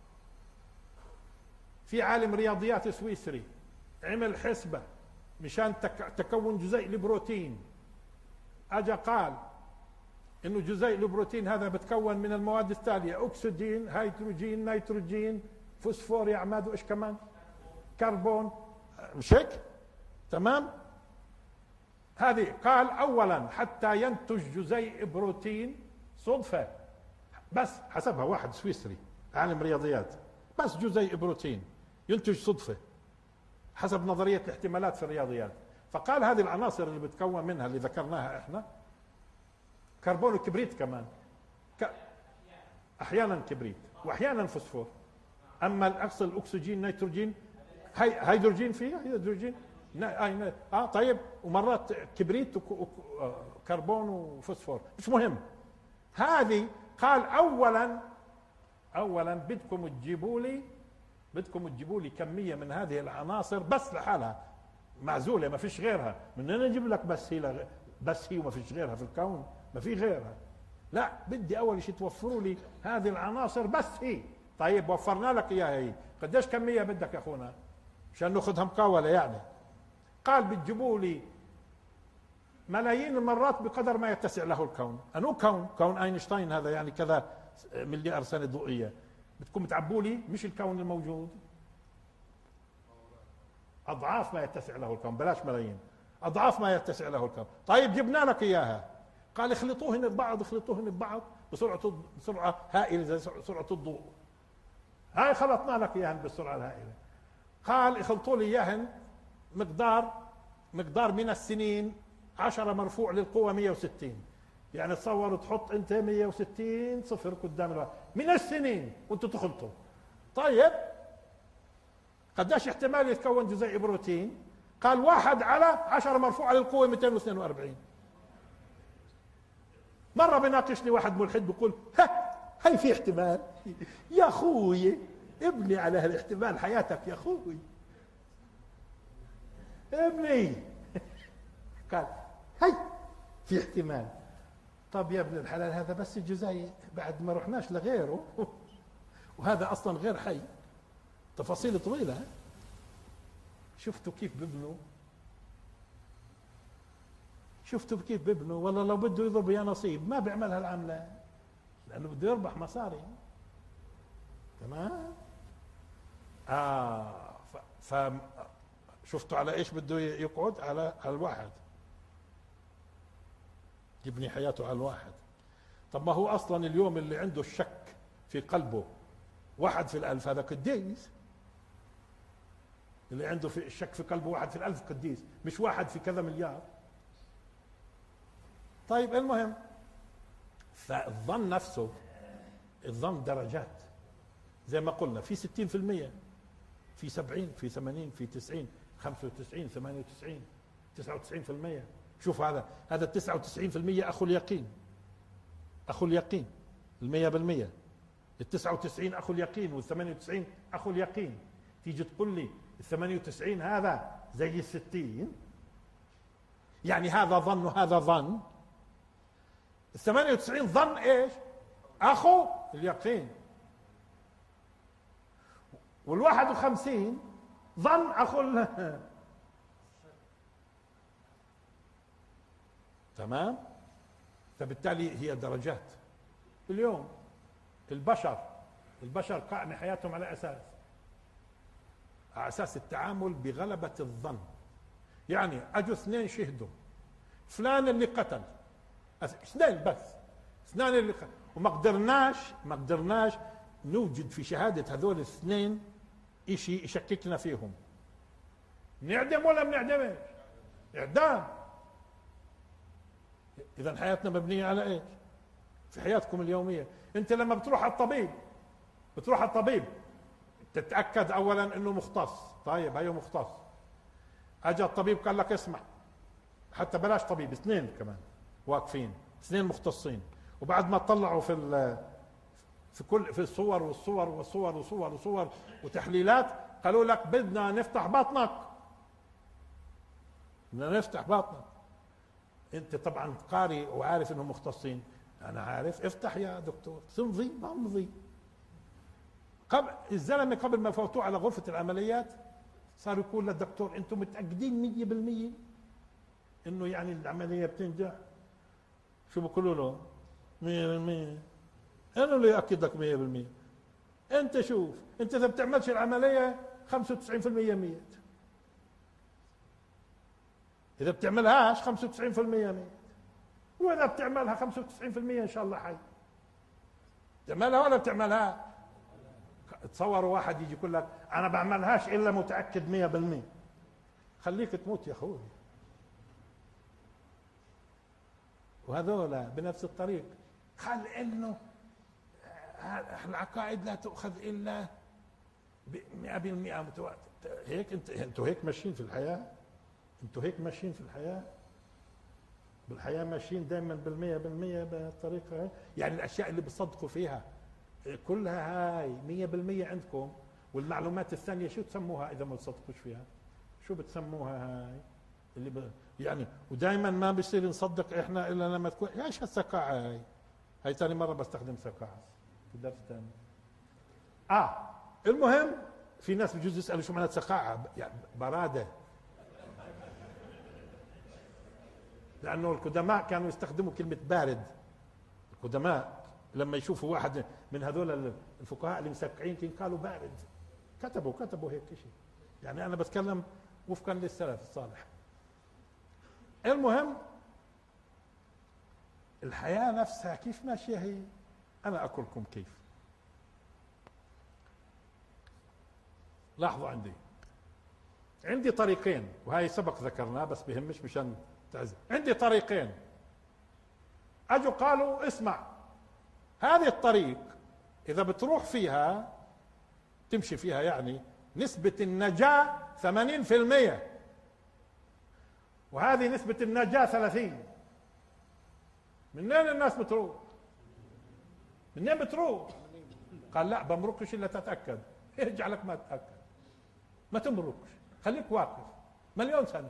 في عالم رياضيات سويسري عمل حسبه مشان تكون جزيء البروتين، اجا قال انه جزيء البروتين هذا بتكون من المواد التاليه: اكسجين، هيدروجين، نيتروجين، فوسفور يا عماد، وايش كمان؟ كربون، مش هيك؟ تمام؟ هذه قال اولا حتى ينتج جزيء بروتين صدفه، بس حسبها واحد سويسري عالم رياضيات، بس جزيء بروتين ينتج صدفه حسب نظريه الاحتمالات في الرياضيات. فقال هذه العناصر اللي بتكون منها اللي ذكرناها احنا، كربون وكبريت كمان، ك... احيانا كبريت واحيانا فوسفور، اما الاصل الاكسجين نيتروجين هي... هيدروجين، فيه هيدروجين نا... اه طيب، ومرات كبريت وكربون وفوسفور، مش مهم. هذه قال اولا اولا بدكم تجيبوا لي بدكم تجيبوا لي كميه من هذه العناصر بس لحالها معزوله ما فيش غيرها، من انا اجيب لك بس هي بس هي وما فيش غيرها في الكون، ما في غيرها، لا بدي اول شيء توفروا لي هذه العناصر بس هي. طيب وفرنا لك اياها هي، قديش كميه بدك يا اخونا عشان ناخذها مقاوله يعني؟ قال بتجيبوا لي ملايين المرات بقدر ما يتسع له الكون. انو كون؟ كون اينشتاين هذا يعني كذا مليار سنه ضوئيه، بدكم تعبوا لي مش الكون الموجود، اضعاف ما يتسع له الكون، بلاش ملايين، اضعاف ما يتسع له الكون. طيب جبنا لك اياها، قال اخلطوهن ببعض اخلطوهن ببعض بسرعه بسرعه هائله زي سرعه الضوء، هاي خلطنا لك اياهن بالسرعه الهائله. قال اخلطوا لي اياهن مقدار مقدار من السنين عشرة مرفوع للقوه مية وستين، يعني تصور تحط انت مية وستين صفر قدام الواحد من السنين وانتم تخلطوا. طيب قديش احتمال يتكون جزيء بروتين؟ قال واحد على عشرة مرفوعة للقوة مئتين واثنين وأربعين. مرة بيناقشني واحد ملحد بيقول ها هي في احتمال يا اخوي، ابني على هالاحتمال حياتك يا اخوي، ابني. قال هي في احتمال. طب يا ابن الحلال هذا بس الجزيء، بعد ما رحناش لغيره وهذا اصلا غير حي، تفاصيل طويلة. شفتوا كيف ببنوا؟ شفتوا كيف ببنوا؟ والله لو بده يضرب يا نصيب ما بيعملها العملة، لأنه بده يربح مصاري. تمام؟ آه ف... ف... شفتوا على ايش بده يقعد؟ على على الواحد، يبني حياته على الواحد. طب ما هو أصلا اليوم اللي عنده الشك في قلبه واحد في الألف، هذا قديس. اللي عنده في الشك في قلبه واحد في الألف قديس، مش واحد في كذا مليار. طيب المهم، فالظن نفسه، الظن درجات زي ما قلنا، في ستين في المية، في سبعين، في ثمانين، في تسعين، خمسة وتسعين، ثمانية وتسعين، تسعة وتسعين في المية. شوف هذا هذا التسعة وتسعين في المية أخو اليقين، أخو اليقين المية بالمية. التسعة وتسعين أخو اليقين والثمانية وتسعين أخو اليقين. تيجي تقول لي الثمانية وتسعين هذا زي الستين، يعني هذا ظن وهذا ظن. الثمانية وتسعين ظن ايش؟ أخو اليقين. والواحد وخمسين ظن أخو تمام. فبالتالي هي درجات. اليوم البشر البشر قائمة حياتهم على أساس على أساس التعامل بغلبة الظن. يعني أجوا اثنين شهدوا فلان اللي قتل، اثنين بس، اثنين اللي قتل، وما قدرناش ما قدرناش نوجد في شهادة هذول الاثنين إشي يشككنا فيهم. نعدم ولا بنعدمش؟ إعدام. إذا حياتنا مبنية على إيش؟ في حياتكم اليومية أنت لما بتروح على الطبيب بتروح على الطبيب تتأكد أولا أنه مختص. طيب هيو مختص، أجا الطبيب قال لك اسمع، حتى بلاش طبيب، اثنين كمان واقفين، اثنين مختصين، وبعد ما طلعوا في في كل في الصور والصور والصور وصور وصور وتحليلات قالوا لك بدنا نفتح بطنك. بدنا نفتح باطنك. انت طبعا قاري وعارف انهم مختصين، انا عارف، افتح يا دكتور. تمضي ما امضي. قبل الزلمه قبل ما فوتوه على غرفه العمليات صار يقول للدكتور انتم متاكدين مية بالمية انه يعني العمليه بتنجح؟ شو بقولوا له؟ مية بالمية. انا اللي ياكد لك مية بالمية. انت شوف، انت اذا بتعملش العمليه خمسة وتسعين بالمية ميت، اذا بتعملهاش خمسة وتسعين بالمية ميت، واذا بتعملها خمسة وتسعين بالمية ان شاء الله حي. بتعملها ولا بتعملها؟ تصوروا واحد يجي يقول لك انا بعملهاش الا متاكد مية بالمية. خليك تموت يا اخوي. وهذولا بنفس الطريق قال انه العقائد لا تؤخذ الا مئة بالمئة متواتر. هيك انت انتوا هيك ماشيين في الحياه؟ انتوا هيك ماشيين في الحياه؟ بالحياه ماشيين دائما بالمية بالمية بالطريقه هاي؟ يعني الاشياء اللي بتصدقوا فيها كلها هاي مية بالمية عندكم، والمعلومات الثانيه شو تسموها اذا ما تصدقوش فيها؟ شو بتسموها هاي اللي ب... يعني ودائما ما بيصير نصدق احنا الا لما تكون ايش هالسقاعه هاي؟ هاي ثاني مره بستخدم سقاعه في درس ثاني. اه المهم في ناس بجوز يسالوا شو معنى سقاعه، يعني براده. لانه القدماء كانوا يستخدموا كلمه بارد. القدماء لما يشوفوا واحد من هذول الفقهاء اللي مسقعين كان قالوا بارد، كتبوا كتبوا هيك شيء. يعني انا بتكلم وفقا للسلف الصالح. المهم الحياه نفسها كيف ماشيه هي؟ انا اقول لكم كيف. لاحظوا عندي عندي طريقين، وهي سبق ذكرناه بس بهمش مشان تعزل. عندي طريقين اجوا قالوا اسمع، هذه الطريق اذا بتروح فيها تمشي فيها يعني نسبة النجاة ثمانين بالمية، وهذه نسبة النجاة ثلاثين. منين الناس بتروح؟ منين بتروح؟ قال لا بمرقش الا تتأكد. ارجع لك ما تتأكد، ما تمرقش، خليك واقف مليون سنة.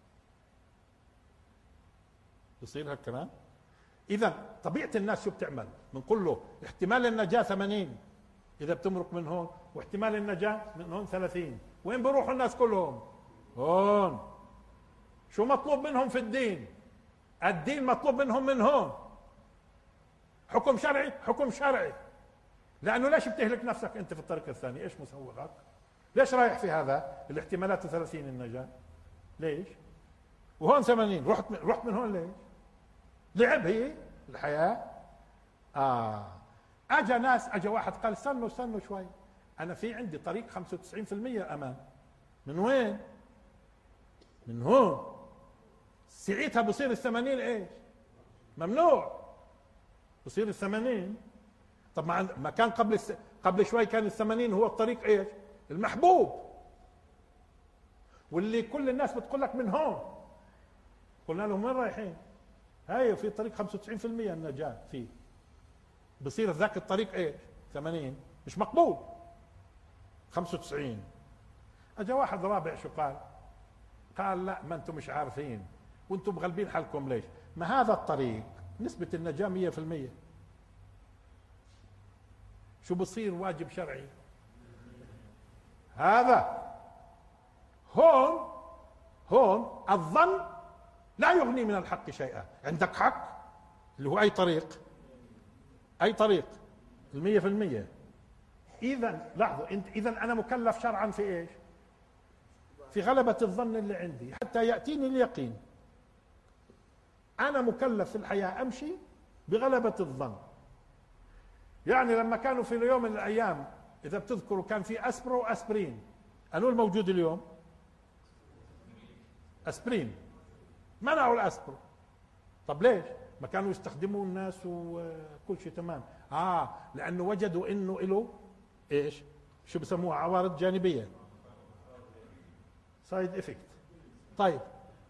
بصير هالكلام؟ اذا طبيعة الناس شو بتعمل؟ بنقول له احتمال النجاة ثمانين اذا بتمرق من هون، واحتمال النجاة من هون ثلاثين. وين بيروحوا الناس كلهم؟ هون. شو مطلوب منهم في الدين؟ الدين مطلوب منهم من هون. حكم شرعي، حكم شرعي. لانه ليش بتهلك نفسك انت في الطريق الثاني؟ ايش مسوغك؟ ليش رايح في هذا الاحتمالات ثلاثين النجاة؟ ليش؟ وهون ثمانين، رحت من رحت من هون ليش؟ لعب هي الحياة؟ اه اجى ناس، اجى واحد قال استنوا استنوا شوي، انا في عندي طريق خمسة وتسعين بالمية امان. من وين؟ من هون. ساعتها بصير الثمانين ايش؟ ممنوع. بصير الثمانين. طب ما كان قبل الس... قبل شوي كان الثمانين هو الطريق ايش؟ المحبوب، واللي كل الناس بتقول لك من هون. قلنا لهم وين رايحين؟ هاي في طريق خمسة وتسعين بالمية النجاة فيه. بصير ذاك الطريق ايش؟ ثمانين، مش مقبول. خمسة وتسعين. اجا واحد رابع شو قال؟ قال لا ما انتم مش عارفين وانتم مغلبين حالكم. ليش؟ ما هذا الطريق نسبة النجاة مية بالمية. شو بصير واجب شرعي؟ هذا هون هون الظن لا يغني من الحق شيئا. عندك حق اللي هو اي طريق، اي طريق المية في المية. اذا لاحظوا انت، اذا انا مكلف شرعا في ايش؟ في غلبة الظن اللي عندي حتى يأتيني اليقين. انا مكلف في الحياة امشي بغلبة الظن. يعني لما كانوا في يوم من الايام اذا بتذكروا كان في اسبرو واسبرين، انو الموجود اليوم؟ اسبرين. منعوا الاسبرو. طب ليش؟ ما كانوا يستخدموه الناس وكل شيء تمام. اه لانه وجدوا انه له ايش؟ شو بسموها؟ عوارض جانبيه، سايد افكت. طيب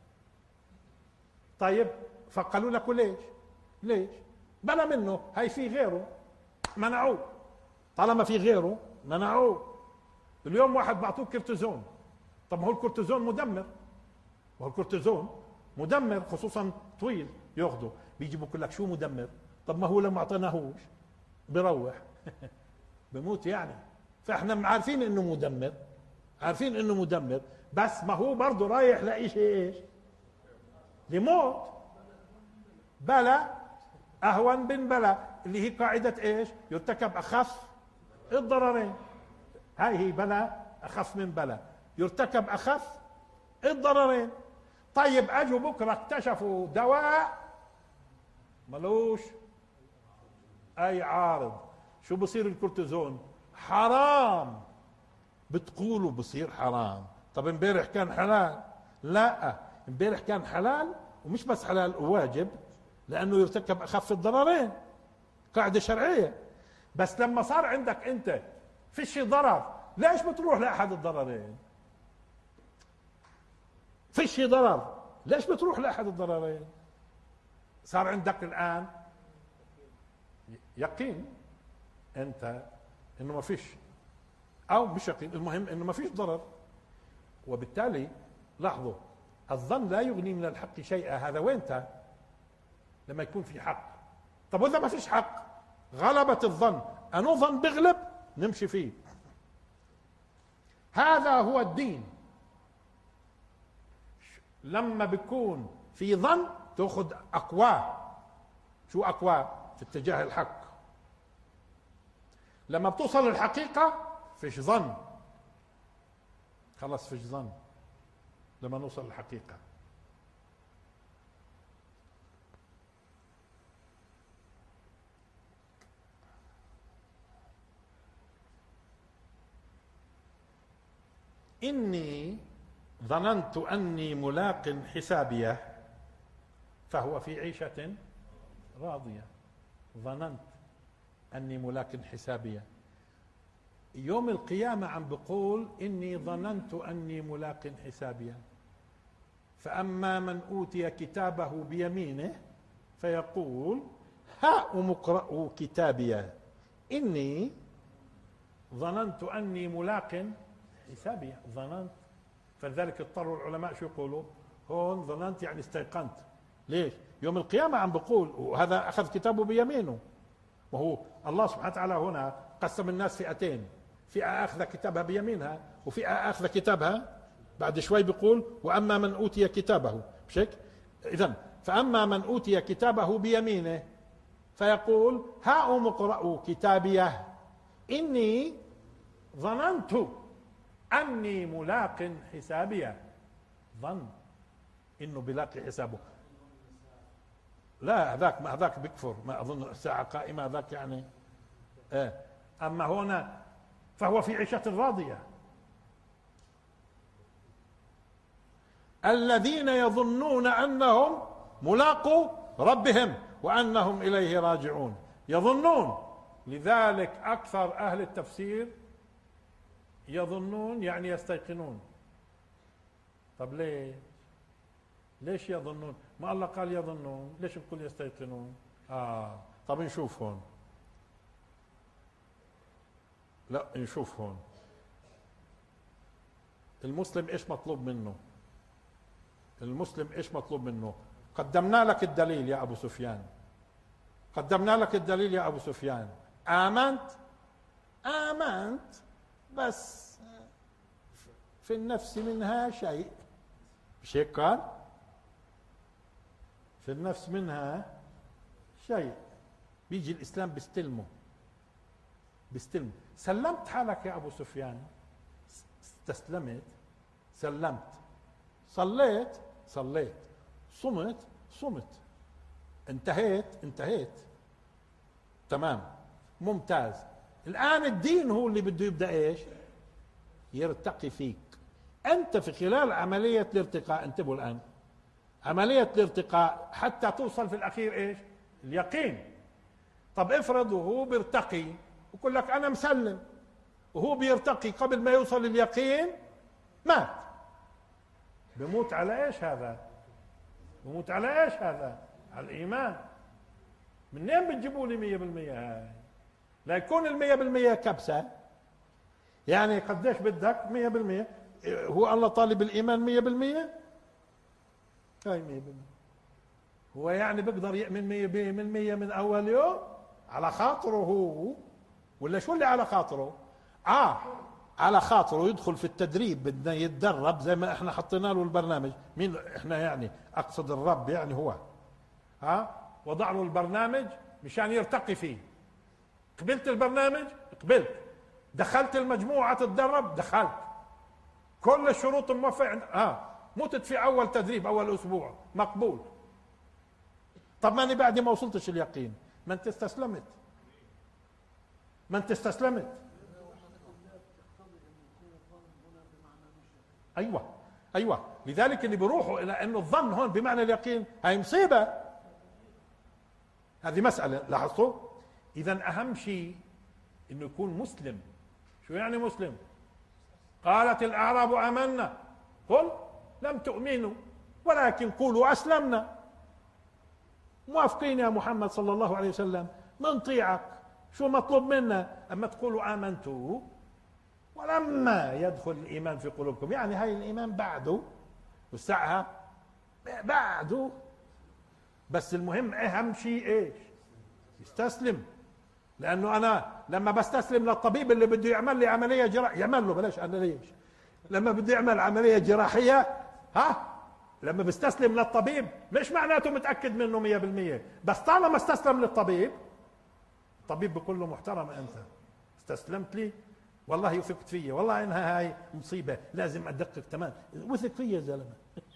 طيب فقالوا لك ليش؟ ليش؟ بلا منه هاي في غيره منعوه. طالما في غيره منعوه. اليوم واحد بعطوه كورتيزون. طب ما هو الكورتيزون مدمر، والكورتيزون مدمر، خصوصا طويل ياخده، بيجي بقول لك شو مدمر؟ طب ما هو لما اعطيناهوش بروح بموت يعني. فاحنا عارفين انه مدمر، عارفين انه مدمر، بس ما هو برضه رايح لإشي ايش؟ لموت. بلا اهون من بلا، اللي هي قاعدة ايش؟ يرتكب اخف الضررين. هاي هي بلا اخف من بلا، يرتكب اخف الضررين. طيب اجوا بكره اكتشفوا دواء ملوش اي عارض، شو بصير الكورتيزون؟ حرام. بتقولوا بصير حرام. طب امبارح كان حلال؟ لا، امبارح كان حلال، ومش بس حلال وواجب، لانه يرتكب اخف الضررين، قاعده شرعيه. بس لما صار عندك انت فيش ضرر، ليش بتروح لاحد الضررين؟ فيش ضرر، ليش بتروح لاحد الضررين؟ صار عندك الان يقين انت انه ما فيش، او مش يقين، المهم انه ما فيش ضرر. وبالتالي لاحظوا، الظن لا يغني من الحق شيئا. هذا وينتا لما يكون في حق. طب واذا ما فيش حق، غلبة الظن، انو ظن بغلب نمشي فيه. هذا هو الدين. لما بيكون في ظن تاخذ اقواه. شو اقواه؟ في اتجاه الحق. لما بتوصل للحقيقة فيش ظن، خلص فيش ظن لما نوصل للحقيقة. إني ظننت أني ملاق حسابيه فهو في عيشة راضية. ظننت أني ملاق حسابيه. يوم القيامة عم بقول إني ظننت أني ملاق حسابيه. فأما من أوتي كتابه بيمينه فيقول هاؤم اقرءوا كتابيه إني ظننت أني ملاق حسابيه. ظننت، فلذلك اضطروا العلماء شو يقولوا هون؟ ظننت يعني استيقنت. ليش؟ يوم القيامة عم بقول، وهذا أخذ كتابه بيمينه. وهو الله سبحانه وتعالى هنا قسم الناس فئتين، فئة أخذ كتابها بيمينها وفئة أخذ كتابها بعد شوي بيقول وأما من أوتي كتابه، مش هيك؟ إذن فأما من أوتي كتابه بيمينه فيقول هاؤم اقرءوا كتابيه إني ظننت أني ملاق حسابيه. ظن إنه بلاقي حسابه. لا، هذاك ما هذاك بكفر، ما أظن الساعة قائمة هذاك يعني. إيه. أما هنا فهو في عيشة راضية. الذين يظنون أنهم ملاقو ربهم وأنهم إليه راجعون. يظنون، لذلك أكثر أهل التفسير يظنون يعني يستيقنون. طب ليه؟ ليش يظنون؟ ما الله قال يظنون، ليش بقول يستيقنون؟ آه طب نشوف هون. لا نشوف هون. المسلم ايش مطلوب منه؟ المسلم ايش مطلوب منه؟ قدمنا لك الدليل يا ابو سفيان، قدمنا لك الدليل يا ابو سفيان. آمنت؟ آمنت، بس في النفس منها شيء. مش هيك قال؟ في النفس منها شيء. بيجي الإسلام بيستلمه، بيستلمه. سلمت حالك يا أبو سفيان، استسلمت، سلمت. صليت، صليت. صمت، صمت. انتهيت، انتهيت. تمام، ممتاز. الآن الدين هو اللي بده يبدأ إيش؟ يرتقي فيك. أنت في خلال عملية الارتقاء، انتبهوا الآن، عملية الارتقاء حتى توصل في الأخير إيش؟ اليقين. طب افرض وهو بيرتقي ويقول لك أنا مسلم، وهو بيرتقي قبل ما يوصل اليقين مات. بموت على إيش هذا؟ بموت على إيش هذا؟ على الإيمان. منين بتجيبوا لي مية بالمية هاي؟ لا يكون المية بالمية كبسة. يعني قديش بدك مية بالمية؟ هو الله طالب الإيمان مية بالمية؟ هاي مية بالمية. هو يعني بيقدر يؤمن مية بالمية من أول يوم على خاطره هو، ولا شو اللي على خاطره؟ آه على خاطره يدخل في التدريب، بدنا يتدرب زي ما احنا حطينا له البرنامج. مين احنا يعني؟ اقصد الرب يعني هو، ها وضع له البرنامج مشان يرتقي فيه. قبلت البرنامج؟ قبلت. دخلت المجموعة تتدرب؟ دخلت. كل الشروط موفق، ها متت في اول تدريب اول اسبوع مقبول. طب ماني بعد ما وصلتش اليقين، ما انت استسلمت، ما انت استسلمت. ايوه ايوه، لذلك اللي بيروحوا الى انه الظن هون بمعنى اليقين هاي مصيبه. هذه مساله لاحظتوا. اذا اهم شيء انه يكون مسلم. شو يعني مسلم؟ قالت الاعراب امنا قل لم تؤمنوا ولكن قولوا اسلمنا. موافقين يا محمد صلى الله عليه وسلم، منطيعك، شو مطلوب منا؟ اما تقولوا امنتوا ولما يدخل الايمان في قلوبكم، يعني هاي الايمان بعده وسعها بعده. بس المهم اهم شيء ايش؟ يستسلم. لانه انا لما بستسلم للطبيب اللي بده يعمل لي عمليه جراحيه، يعمل له بلاش انا ليش، لما بده يعمل عمليه جراحيه، ها لما بستسلم للطبيب ليش معناته متاكد منه مية بالمية. بس طالما استسلم للطبيب، الطبيب بقول له محترم انت استسلمت لي، والله وثقت فيا، والله انها هاي مصيبه لازم ادقق تمام، وثق فيا يا زلمه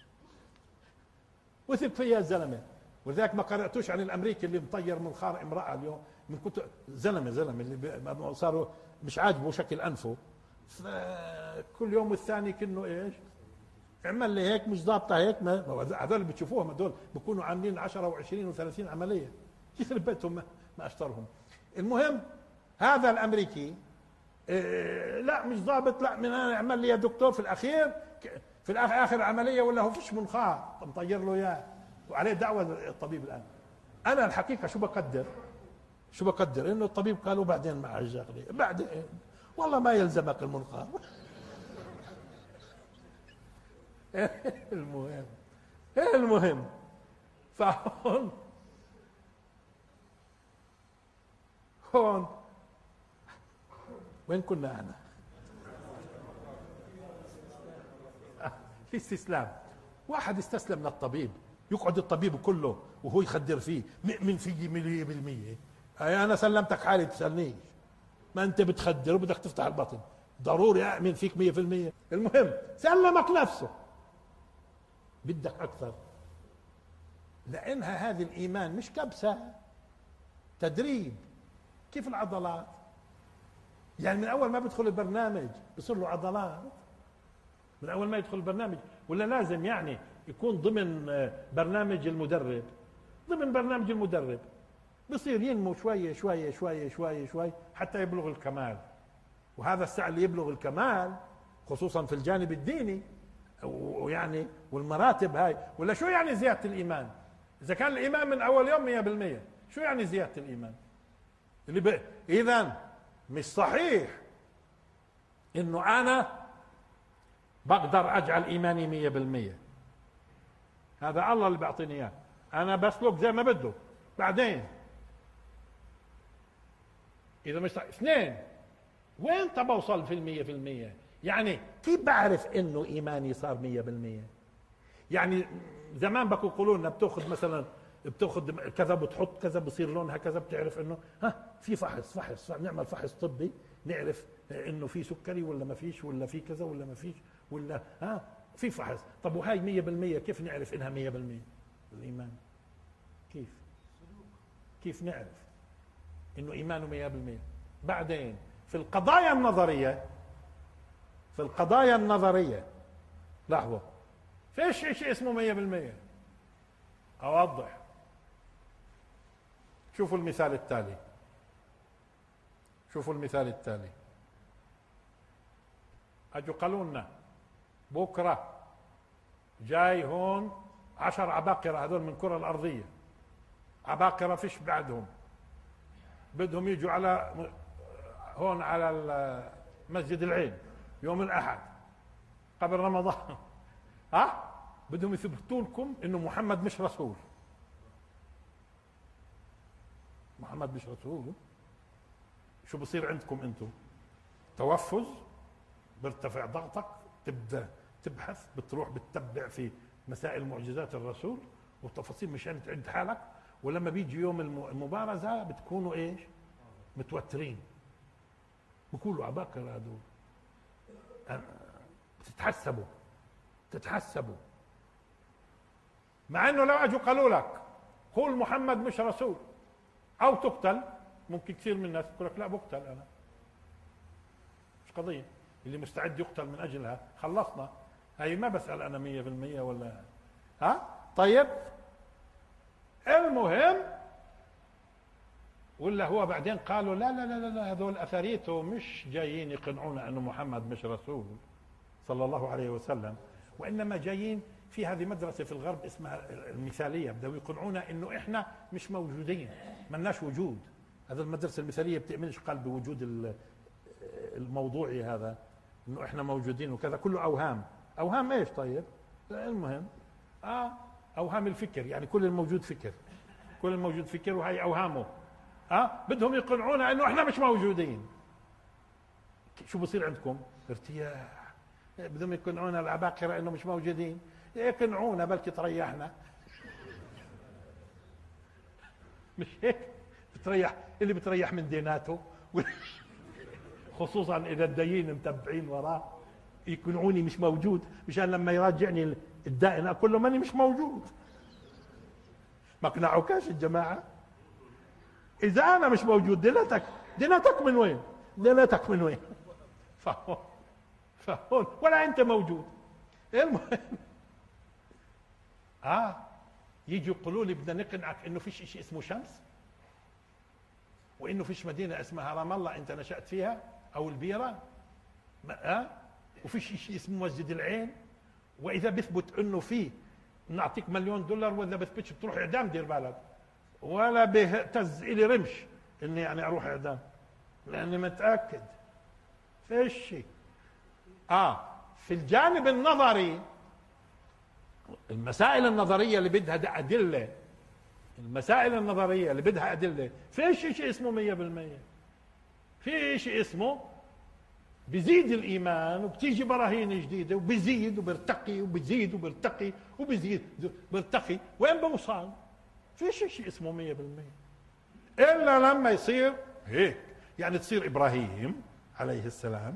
وثق فيا يا زلمه. ولذلك ما قراتوش عن الامريكي اللي مطير منخار امراه اليوم من كتب زلمه زلمه اللي صاروا مش عاجبه شكل انفه، كل يوم والثاني كنه ايش اعمل لي هيك مش ضابطه هيك. ما هذول اللي بتشوفوهم هذول بكونوا عاملين عشرة وعشرين وثلاثين عمليه، يخرب بيتهم ما, ما اشترهم. المهم هذا الامريكي إيه لا مش ضابط، لا من انا اعمل لي يا دكتور. في الاخير في الاخر اخر عمليه ولا هو فيش منخار مطير له اياه وعليه دعوه الطبيب. الان انا الحقيقه شو بقدر شو بقدر انه الطبيب قالوا بعدين مع الشغله بعدين والله ما يلزمك المنخار المهم المهم فهون هون وين كنا انا؟ في استسلام. واحد استسلم للطبيب، يقعد الطبيب كله وهو يخدر فيه مؤمن فيه مية بالمية. اي انا سلمتك حالي تسألنيش، ما انت بتخدر وبدك تفتح البطن، ضروري اؤمن فيك مية بالمية. المهم سلمك نفسه، بدك اكثر، لانها هذه الايمان مش كبسة، تدريب. كيف العضلات؟ يعني من اول ما بدخل البرنامج بصير له عضلات من اول ما يدخل البرنامج، ولا لازم يعني يكون ضمن برنامج المدرب؟ ضمن برنامج المدرب بصير ينمو شويه شويه شويه شويه شويه حتى يبلغ الكمال. وهذا الساعة اللي يبلغ الكمال خصوصا في الجانب الديني ويعني والمراتب هاي. ولا شو يعني زيادة الإيمان؟ إذا كان الإيمان من أول يوم مية بالمية، شو يعني زيادة الإيمان؟ اللي ب... إذن مش صحيح إنه أنا بقدر أجعل إيماني مية بالمية. هذا الله اللي بيعطيني إياه، أنا بسلك زي ما بده. بعدين إذا مش صحيح. اثنين، وين بوصل في المية في المية؟ يعني كيف بعرف إنه إيماني صار مية بالمية؟ يعني زمان بكون يقولوا لنا بتاخذ مثلا بتاخذ كذا بتحط كذا بصير لونها كذا، بتعرف انه ها في فحص فحص نعمل فحص طبي نعرف انه في سكري ولا ما فيش، ولا في كذا ولا ما فيش، ولا ها في فحص. طب وهاي مية بالمية كيف نعرف انها مية بالمية؟ الايمان كيف كيف نعرف انه ايمانه مية بالمية؟ بعدين في القضايا النظريه في القضايا النظريه لاحظوا فيش شيء اسمه مية بالمية. اوضح، شوفوا المثال التالي شوفوا المثال التالي اجوا قالوا لنا بكره جاي هون عشر عباقرة، هذول من الكرة الارضية، عباقرة فيش بعدهم، بدهم يجوا على هون على مسجد العين يوم الاحد قبل رمضان ها بدهم يثبتوا لكم انه محمد مش رسول. محمد مش رسول. شو بصير عندكم انتم؟ توفز، بيرتفع ضغطك، تبدا تبحث، بتروح بتتبع في مسائل معجزات الرسول والتفاصيل مشان تعد حالك، ولما بيجي يوم المبارزه بتكونوا ايش؟ متوترين. بقولوا عباقرة هذول، بتتحسبوا تتحسبوا مع انه لو اجوا قالوا لك قول محمد مش رسول او تقتل، ممكن كثير من الناس يقول لك لا بقتل انا، مش قضيه، اللي مستعد يقتل من اجلها خلصنا. هي ما بسال انا مية بالمية ولا ها. طيب المهم، ولا هو بعدين قالوا لا لا لا لا هذول اثريته مش جايين يقنعونا انه محمد مش رسول صلى الله عليه وسلم، وانما جايين في هذه مدرسه في الغرب اسمها المثاليه، بدهم يقنعونا انه احنا مش موجودين، ملناش وجود. هذا المدرسه المثاليه بتؤمنش قال بوجود الموضوعي هذا، انه احنا موجودين وكذا، كله اوهام. اوهام ايش؟ طيب المهم اه اوهام الفكر، يعني كل الموجود فكر، كل الموجود فكر وهي اوهامه. اه بدهم يقنعونا انه احنا مش موجودين. شو بصير عندكم؟ ارتياح. بدهم يقنعونا العباقرة انه مش موجودين، يقنعونا بلكي تريحنا. مش هيك؟ بتريح اللي بتريح من ديناته خصوصا اذا الدين متبعين وراه، يقنعوني مش موجود مشان لما يراجعني الدائن اقول له ماني مش موجود. ما اقنعوكاش الجماعه؟ اذا انا مش موجود دينتك دينتك من وين؟ دينتك من وين؟ فهون فهون ولا انت موجود. المهم اه يجوا يقولوا لي بدنا نقنعك انه فيش شيء اسمه شمس، وانه فيش مدينه اسمها رام الله انت نشأت فيها او البيره، اه وفيش شيء اسمه مسجد العين، واذا بثبت انه في نعطيك مليون دولار، واذا بثبتش بتروح اعدام. دير بالك، ولا بيهتز الي رمش اني يعني اروح اعدام، لاني متاكد فيش شيء. اه في الجانب النظري، المسائل النظريه اللي بدها ادله، المسائل النظريه اللي بدها ادله، فيش شيء اسمه مية بالمية. في شيء اسمه بيزيد الايمان وبتيجي براهين جديده وبيزيد وبيرتقي وبيزيد وبيرتقي وبيزيد بيرتقي، وين بوصل؟ في شيء اسمه مية بالمية الا لما يصير هيك. يعني تصير ابراهيم عليه السلام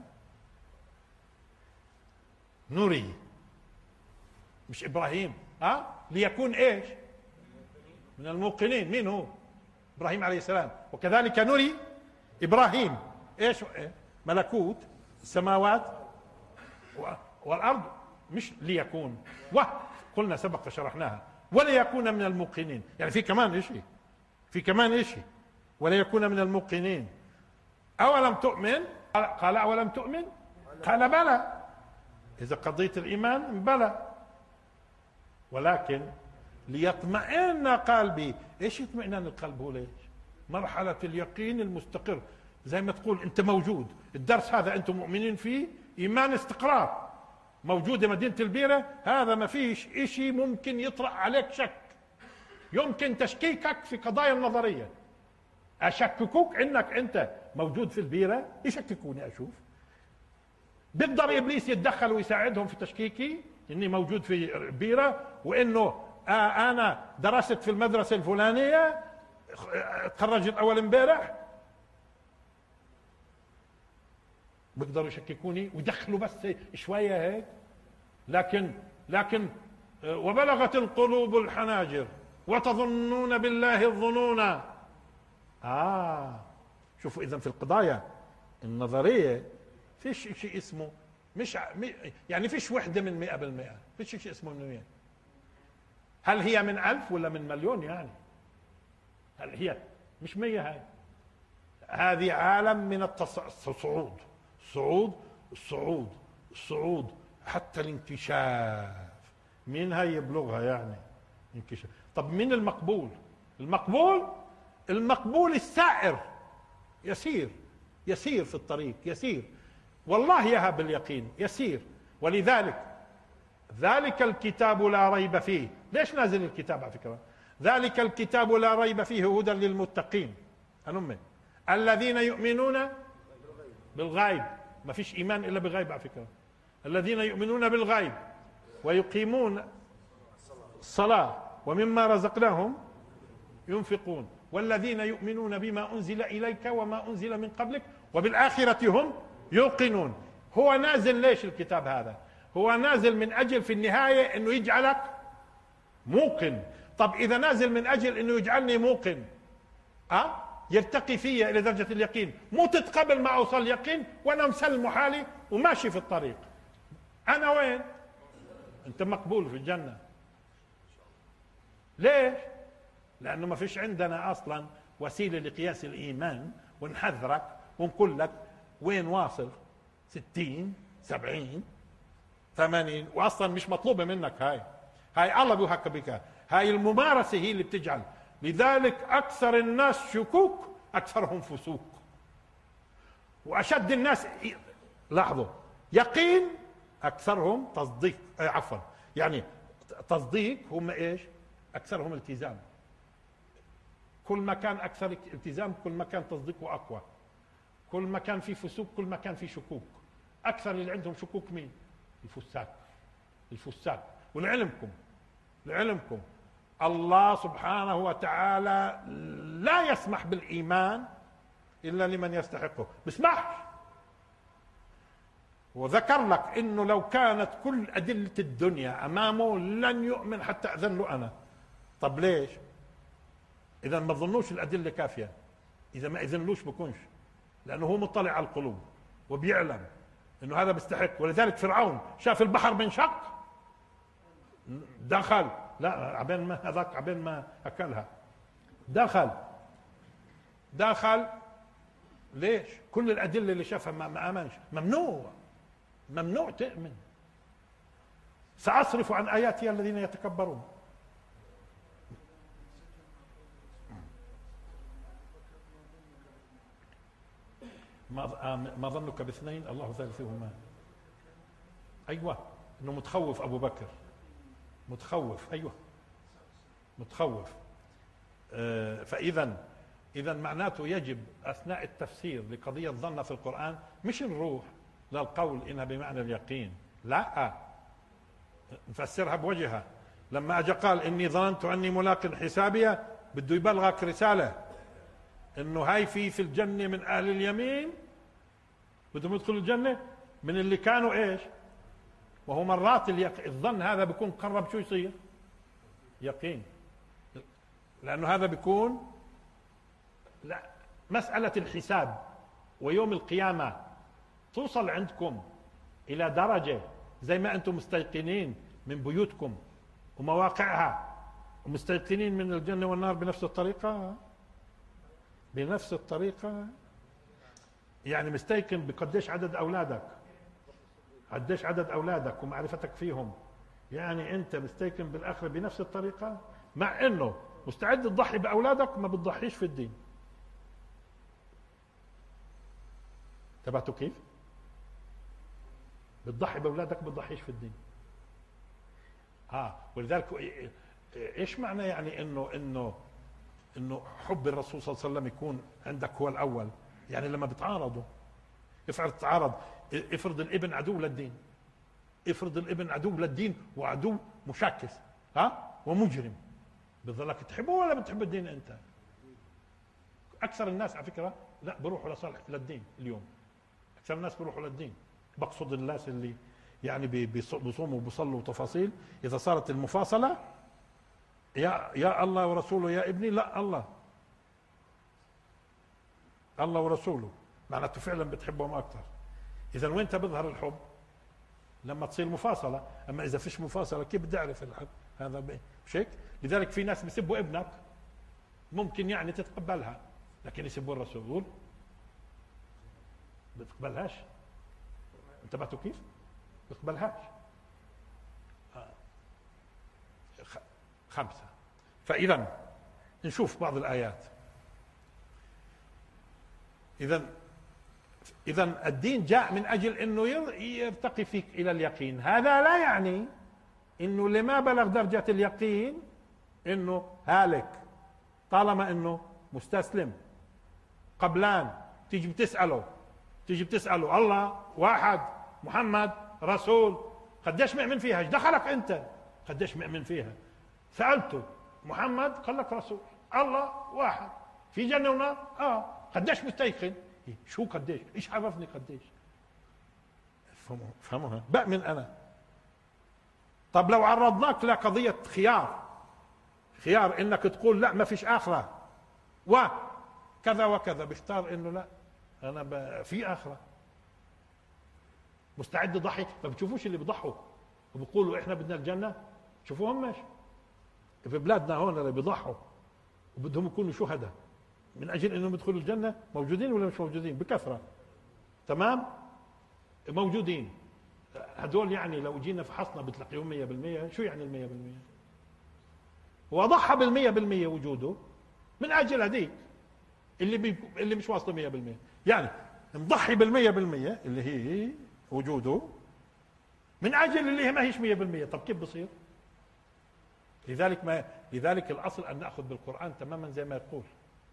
نوري، مش ابراهيم ها أه؟ ليكون ايش؟ من الموقنين. مين هو؟ ابراهيم عليه السلام. وكذلك نري ابراهيم ايش؟ ملكوت السماوات والارض، مش ليكون، وقلنا سبق شرحناها وليكون من الموقنين. يعني في كمان شيء، في كمان شيء وليكون من الموقنين. اولم تؤمن؟ قال اولم تؤمن؟ قال بلى. اذا قضيت الايمان بلى، ولكن ليطمئن قلبي. ايش اطمئنان القلب؟ هو ليش؟ مرحلة اليقين المستقر، زي ما تقول انت موجود. الدرس هذا انتم مؤمنين فيه، ايمان استقرار، موجودة مدينة البيرة، هذا ما فيش اشي ممكن يطرأ عليك شك، يمكن تشكيكك في قضايا النظرية. اشككوك انك انت موجود في البيرة، يشككوني اشوف. بيقدر ابليس يتدخل ويساعدهم في تشكيكي اني موجود في البيرة، وانه آه انا درست في المدرسة الفلانية، تخرجت اول امبارح. بيقدروا يشككوني ويدخلوا بس شوية هيك. لكن لكن وبلغت القلوب الحناجر وتظنون بالله الظنون. اه شوفوا، اذا في القضايا النظرية فيش شيء اسمه مش يعني فيش وحدة من مئة بالمئة، فيش شيء اسمه من مئة. هل هي من ألف ولا من مليون؟ يعني هل هي مش مية؟ هاي هذه عالم من الصعود، الصعود الصعود الصعود حتى الانكشاف. مين هاي يبلغها يعني انكشاف؟ طب مين المقبول؟ المقبول المقبول السائر، يسير يسير في الطريق، يسير والله يهب اليقين، يسير. ولذلك ذلك الكتاب لا ريب فيه. ليش نازل الكتاب على فكرة؟ ذلك الكتاب لا ريب فيه هدى للمتقين أنم الذين يؤمنون بالغيب. ما فيش إيمان إلا بغيب على فكرة. الذين يؤمنون بالغيب ويقيمون الصلاة ومما رزقناهم ينفقون والذين يؤمنون بما أنزل إليك وما أنزل من قبلك وبالآخرة هم يوقنون. هو نازل ليش الكتاب هذا؟ هو نازل من أجل في النهاية أنه يجعلك موقن. طب إذا نازل من أجل أنه يجعلني موقن أه؟ يرتقي فيا إلى درجة اليقين، مو تتقبل ما أوصل اليقين وأنا مسلم حالي وماشي في الطريق. أنا وين؟ أنت مقبول في الجنة. ليش؟ لأنه ما فيش عندنا أصلا وسيلة لقياس الإيمان ونحذرك ونقول لك وين واصل، ستين سبعين ثمانين، وأصلا مش مطلوبة منك هاي. هاي الله بيوحك بك، هاي الممارسة هي اللي بتجعل. لذلك أكثر الناس شكوك أكثرهم فسوق، وأشد الناس لاحظوا يقين أكثرهم تصديق. آه عفوا يعني تصديق هم إيش؟ أكثرهم التزام. كل ما كان أكثر التزام كل ما كان تصديقه أقوى. كل ما كان في فسوق كل ما كان في شكوك. أكثر اللي عندهم شكوك مين؟ الفساق. الفساق. ولعلمكم لعلمكم الله سبحانه وتعالى لا يسمح بالإيمان إلا لمن يستحقه، بسمحش. وذكر لك إنه لو كانت كل أدلة الدنيا أمامه لن يؤمن حتى أذن له أنا. طب ليش؟ إذا ما تظنوش الأدلة كافية، إذا ما إذنلوش بكونش، لأنه هو مطلع على القلوب وبيعلم إنه هذا بيستحق. ولذلك فرعون شاف البحر بنشق دخل، لا عبين ما هذاك عبين ما أكلها دخل دخل ليش؟ كل الأدلة اللي شافها ما, ما آمنش. ممنوع ممنوع تؤمن. سأصرف عن آياتي الذين يتكبرون. ما ما ظنك باثنين الله ثالثهما. ايوه انه متخوف ابو بكر، متخوف. ايوه متخوف. آه فاذا اذا معناته يجب اثناء التفسير لقضيه ظن في القران مش نروح للقول انها بمعنى اليقين، لا، نفسرها بوجهها. لما اجى قال اني ظننت اني ملاق حسابي، بده يبلغك رساله انه هاي في في الجنه من اهل اليمين بدهم يدخلوا الجنه من اللي كانوا ايش. وهو مرات الظن هذا بيكون قرب شو يصير؟ يقين. لانه هذا بيكون لا مساله الحساب ويوم القيامه توصل عندكم الى درجه زي ما انتم مستيقنين من بيوتكم ومواقعها ومستيقنين من الجنه والنار بنفس الطريقه. بنفس الطريقة يعني مستيقن بقديش عدد أولادك، قديش عدد أولادك ومعرفتك فيهم، يعني أنت مستيقن بالآخرة بنفس الطريقة، مع أنه مستعد تضحي بأولادك ما بتضحيش في الدين. تبعتوا كيف؟ بتضحي بأولادك ما بتضحيش في الدين. آه ولذلك إيش معنى يعني إنه إنه انه حب الرسول صلى الله عليه وسلم يكون عندك هو الاول؟ يعني لما بتعارضوا، افرض تعارض، افرض الابن عدو للدين، افرض الابن عدو للدين وعدو مشاكس ها ومجرم، بتظلك تحبه ولا بتحب الدين انت؟ اكثر الناس على فكره لا بروحوا لصالح للدين اليوم. اكثر الناس بروحوا للدين، بقصد الناس اللي يعني بيصوموا وبيصلوا تفاصيل، اذا صارت المفاصله يا يا الله ورسوله يا ابني، لا الله الله ورسوله، معناته فعلا بتحبهم اكثر. اذا وين بيظهر الحب؟ لما تصير مفاصله. اما اذا فيش مفاصله كيف بدي اعرف الحب؟ هذا مش هيك؟ لذلك في ناس بيسبوا ابنك ممكن يعني تتقبلها، لكن يسبوا الرسول بتقبلهاش. انتبهتوا كيف؟ بتقبلهاش. خمسة. فإذا نشوف بعض الآيات. إذا إذا الدين جاء من أجل أنه يرتقي فيك إلى اليقين. هذا لا يعني انه اللي ما بلغ درجة اليقين انه هالك، طالما انه مستسلم قبلان. تيجي بتسأله تيجي بتسأله الله واحد، محمد رسول، قديش مؤمن فيها؟ ايش دخلك انت؟ قديش مؤمن فيها؟ سألته محمد قال لك رسول، الله واحد، في جنة ونار، اه قديش مستيقن؟ شو قديش؟ ايش عرفني قديش؟ فهموا فهموها؟ بأمن انا. طب لو عرضناك لقضية خيار خيار انك تقول لا ما فيش اخرة وكذا وكذا، بيختار انه لا انا في اخرة، مستعد يضحي. ما بتشوفوش اللي بيضحوا وبيقولوا احنا بدنا الجنة؟ شوفوهم ماشي في بلادنا هون اللي بيضحوا وبدهم يكونوا شهداء من اجل انهم يدخلوا الجنة، موجودين ولا مش موجودين؟ بكثرة. تمام، موجودين هدول. يعني لو جينا فحصنا بتلاقيهم مية بالمية. شو يعني المية بالمية؟ وضحى بالمية بالمية وجوده من اجل هذيك اللي بي... اللي مش واصله مية بالمية. يعني مضحي بالمية بالمية اللي هي وجوده من اجل اللي هي ما هيش مية بالمية. طب كيف بصير؟ لذلك ما لذلك الاصل ان ناخذ بالقرآن تماما زي ما يقول.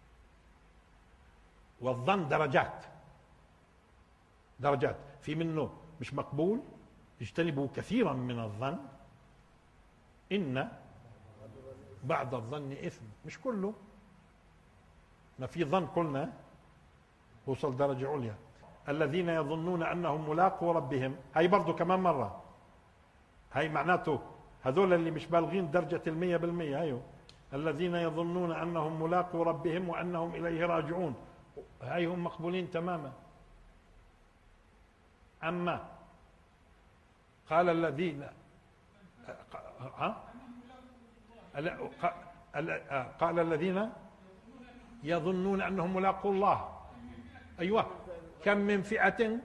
والظن درجات درجات في منه مش مقبول، اجتنبوا كثيرا من الظن ان بعض الظن اثم. مش كله، ما في ظن قلنا وصل درجة عليا. الذين يظنون انهم ملاقوا ربهم، هاي برضو كمان مرة، هاي معناته هذول اللي مش بالغين درجة المية بالمية. هايو الذين يظنون انهم ملاقوا ربهم وانهم اليه راجعون، هاي هم مقبولين تماما. اما قال الذين ها قال الذين يظنون انهم ملاقوا الله. ايوه، كم من فئة.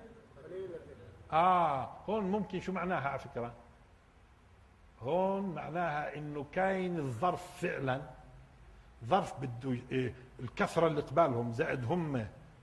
اه هون ممكن شو معناها على فكرة؟ هون معناها انه كاين الظرف فعلا، ظرف بده إيه الكثرة اللي قبالهم زائد هم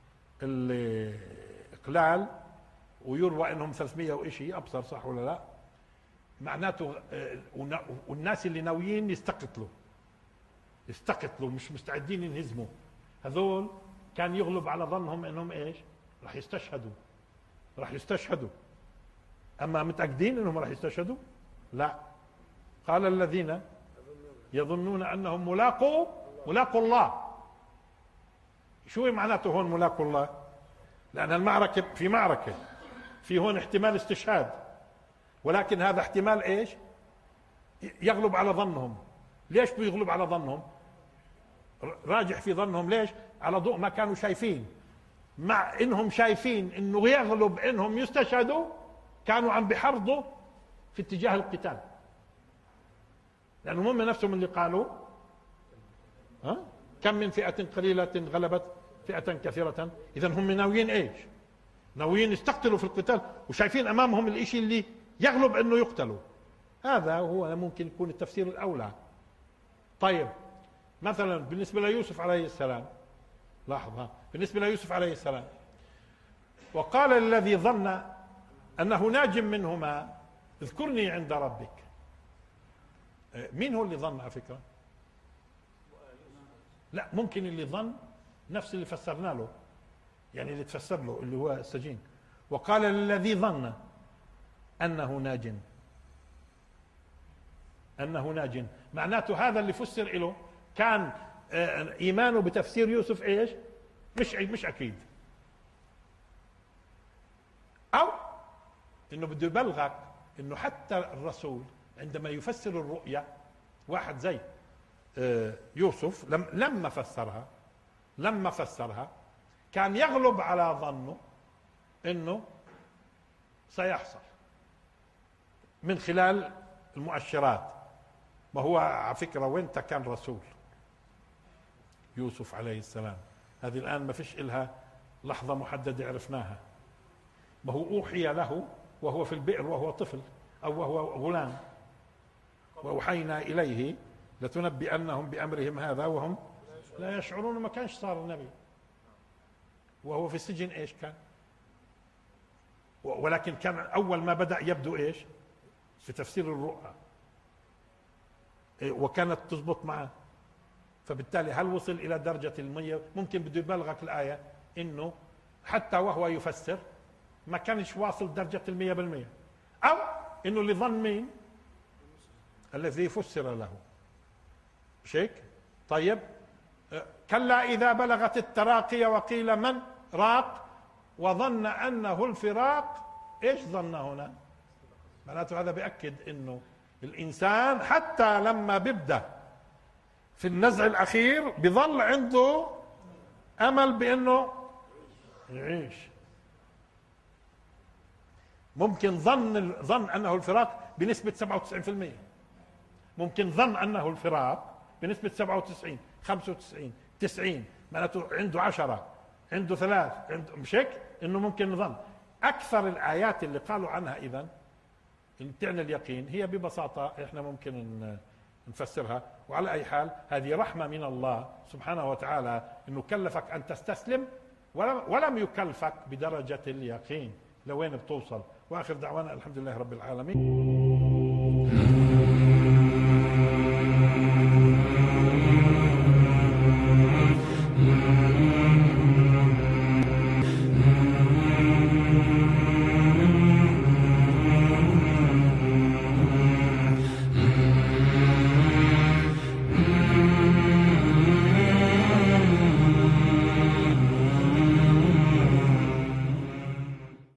الاقلال، ويروى انهم ثلاثمية وإشي ابصر، صح ولا لا؟ معناته والناس اللي ناويين يستقتلوا يستقتلوا مش مستعدين ينهزموا، هذول كان يغلب على ظنهم انهم ايش؟ راح يستشهدوا راح يستشهدوا اما متأكدين انهم راح يستشهدوا؟ لا. قال الذين يظنون انهم ملاقوا ملاقوا الله. شو معناته هون ملاقوا الله؟ لان المعركة في معركة، في هون احتمال استشهاد، ولكن هذا احتمال ايش؟ يغلب على ظنهم. ليش بيغلب على ظنهم؟ راجح في ظنهم. ليش؟ على ضوء ما كانوا شايفين. مع انهم شايفين انه يغلب انهم يستشهدوا، كانوا عم بحرضوا في اتجاه القتال، لانهم هم نفسهم اللي قالوا ها كم من فئة قليلة غلبت فئة كثيرة. اذا هم ناويين ايش؟ ناويين يستقتلوا في القتال، وشايفين امامهم الاشي اللي يغلب انه يقتلوا. هذا هو ممكن يكون التفسير الاولى. طيب مثلا بالنسبة ليوسف عليه السلام، لاحظها، بالنسبة ليوسف عليه السلام وقال الذي ظن انه ناج منهما اذكرني عند ربك. مين هو اللي ظن على فكرة؟ لا، ممكن اللي ظن نفس اللي فسرنا له، يعني اللي تفسر له اللي هو السجين. وقال الذي ظن انه ناج انه ناج معناته هذا اللي فسر له كان ايمانه بتفسير يوسف ايش؟ مش مش اكيد، او انه بده يبلغك انه حتى الرسول عندما يفسر الرؤيا، واحد زي يوسف لما فسرها لما فسرها كان يغلب على ظنه انه سيحصل من خلال المؤشرات. ما هو على فكرة وين كان رسول يوسف عليه السلام؟ هذه الآن ما فيش إلها لحظة محددة عرفناها. ما هو أوحي له وهو في البئر وهو طفل أو وهو غلام، وأوحينا إليه لتنبئنهم بأمرهم هذا وهم لا يشعرون. ما كانش صار النبي وهو في السجن. إيش كان؟ ولكن كان أول ما بدأ يبدو إيش؟ في تفسير الرؤى وكانت تزبط معه. فبالتالي هل وصل إلى درجة المية؟ ممكن بده يبلغك الآية إنه حتى وهو يفسر ما كانش واصل درجة المية بالمية، أو إنه لظن مين؟ الذي فسر له. مش هيك؟ طيب كلا إذا بلغت التراقي وقيل من راق وظن أنه الفراق. إيش ظن هنا؟ معناته هذا بيأكد إنه الإنسان حتى لما بيبدأ في النزع الأخير بظل عنده أمل بأنه يعيش. ممكن ظن ظن أنه الفراق بنسبة سبعة وتسعين بالمئة، ممكن ظن أنه الفراق بنسبة سبعة وتسعين خمسة وتسعين تسعين، معناته عنده عشرة عنده ثلاث عنده، مش هيك؟ إنه ممكن نظن. أكثر الآيات اللي قالوا عنها إذن اللي تعني اليقين هي ببساطة إحنا ممكن نفسرها. وعلى أي حال هذه رحمة من الله سبحانه وتعالى إنه كلفك أن تستسلم ولم, ولم يكلفك بدرجة اليقين. لوين بتوصل؟ وآخر دعوانا الحمد لله رب العالمين.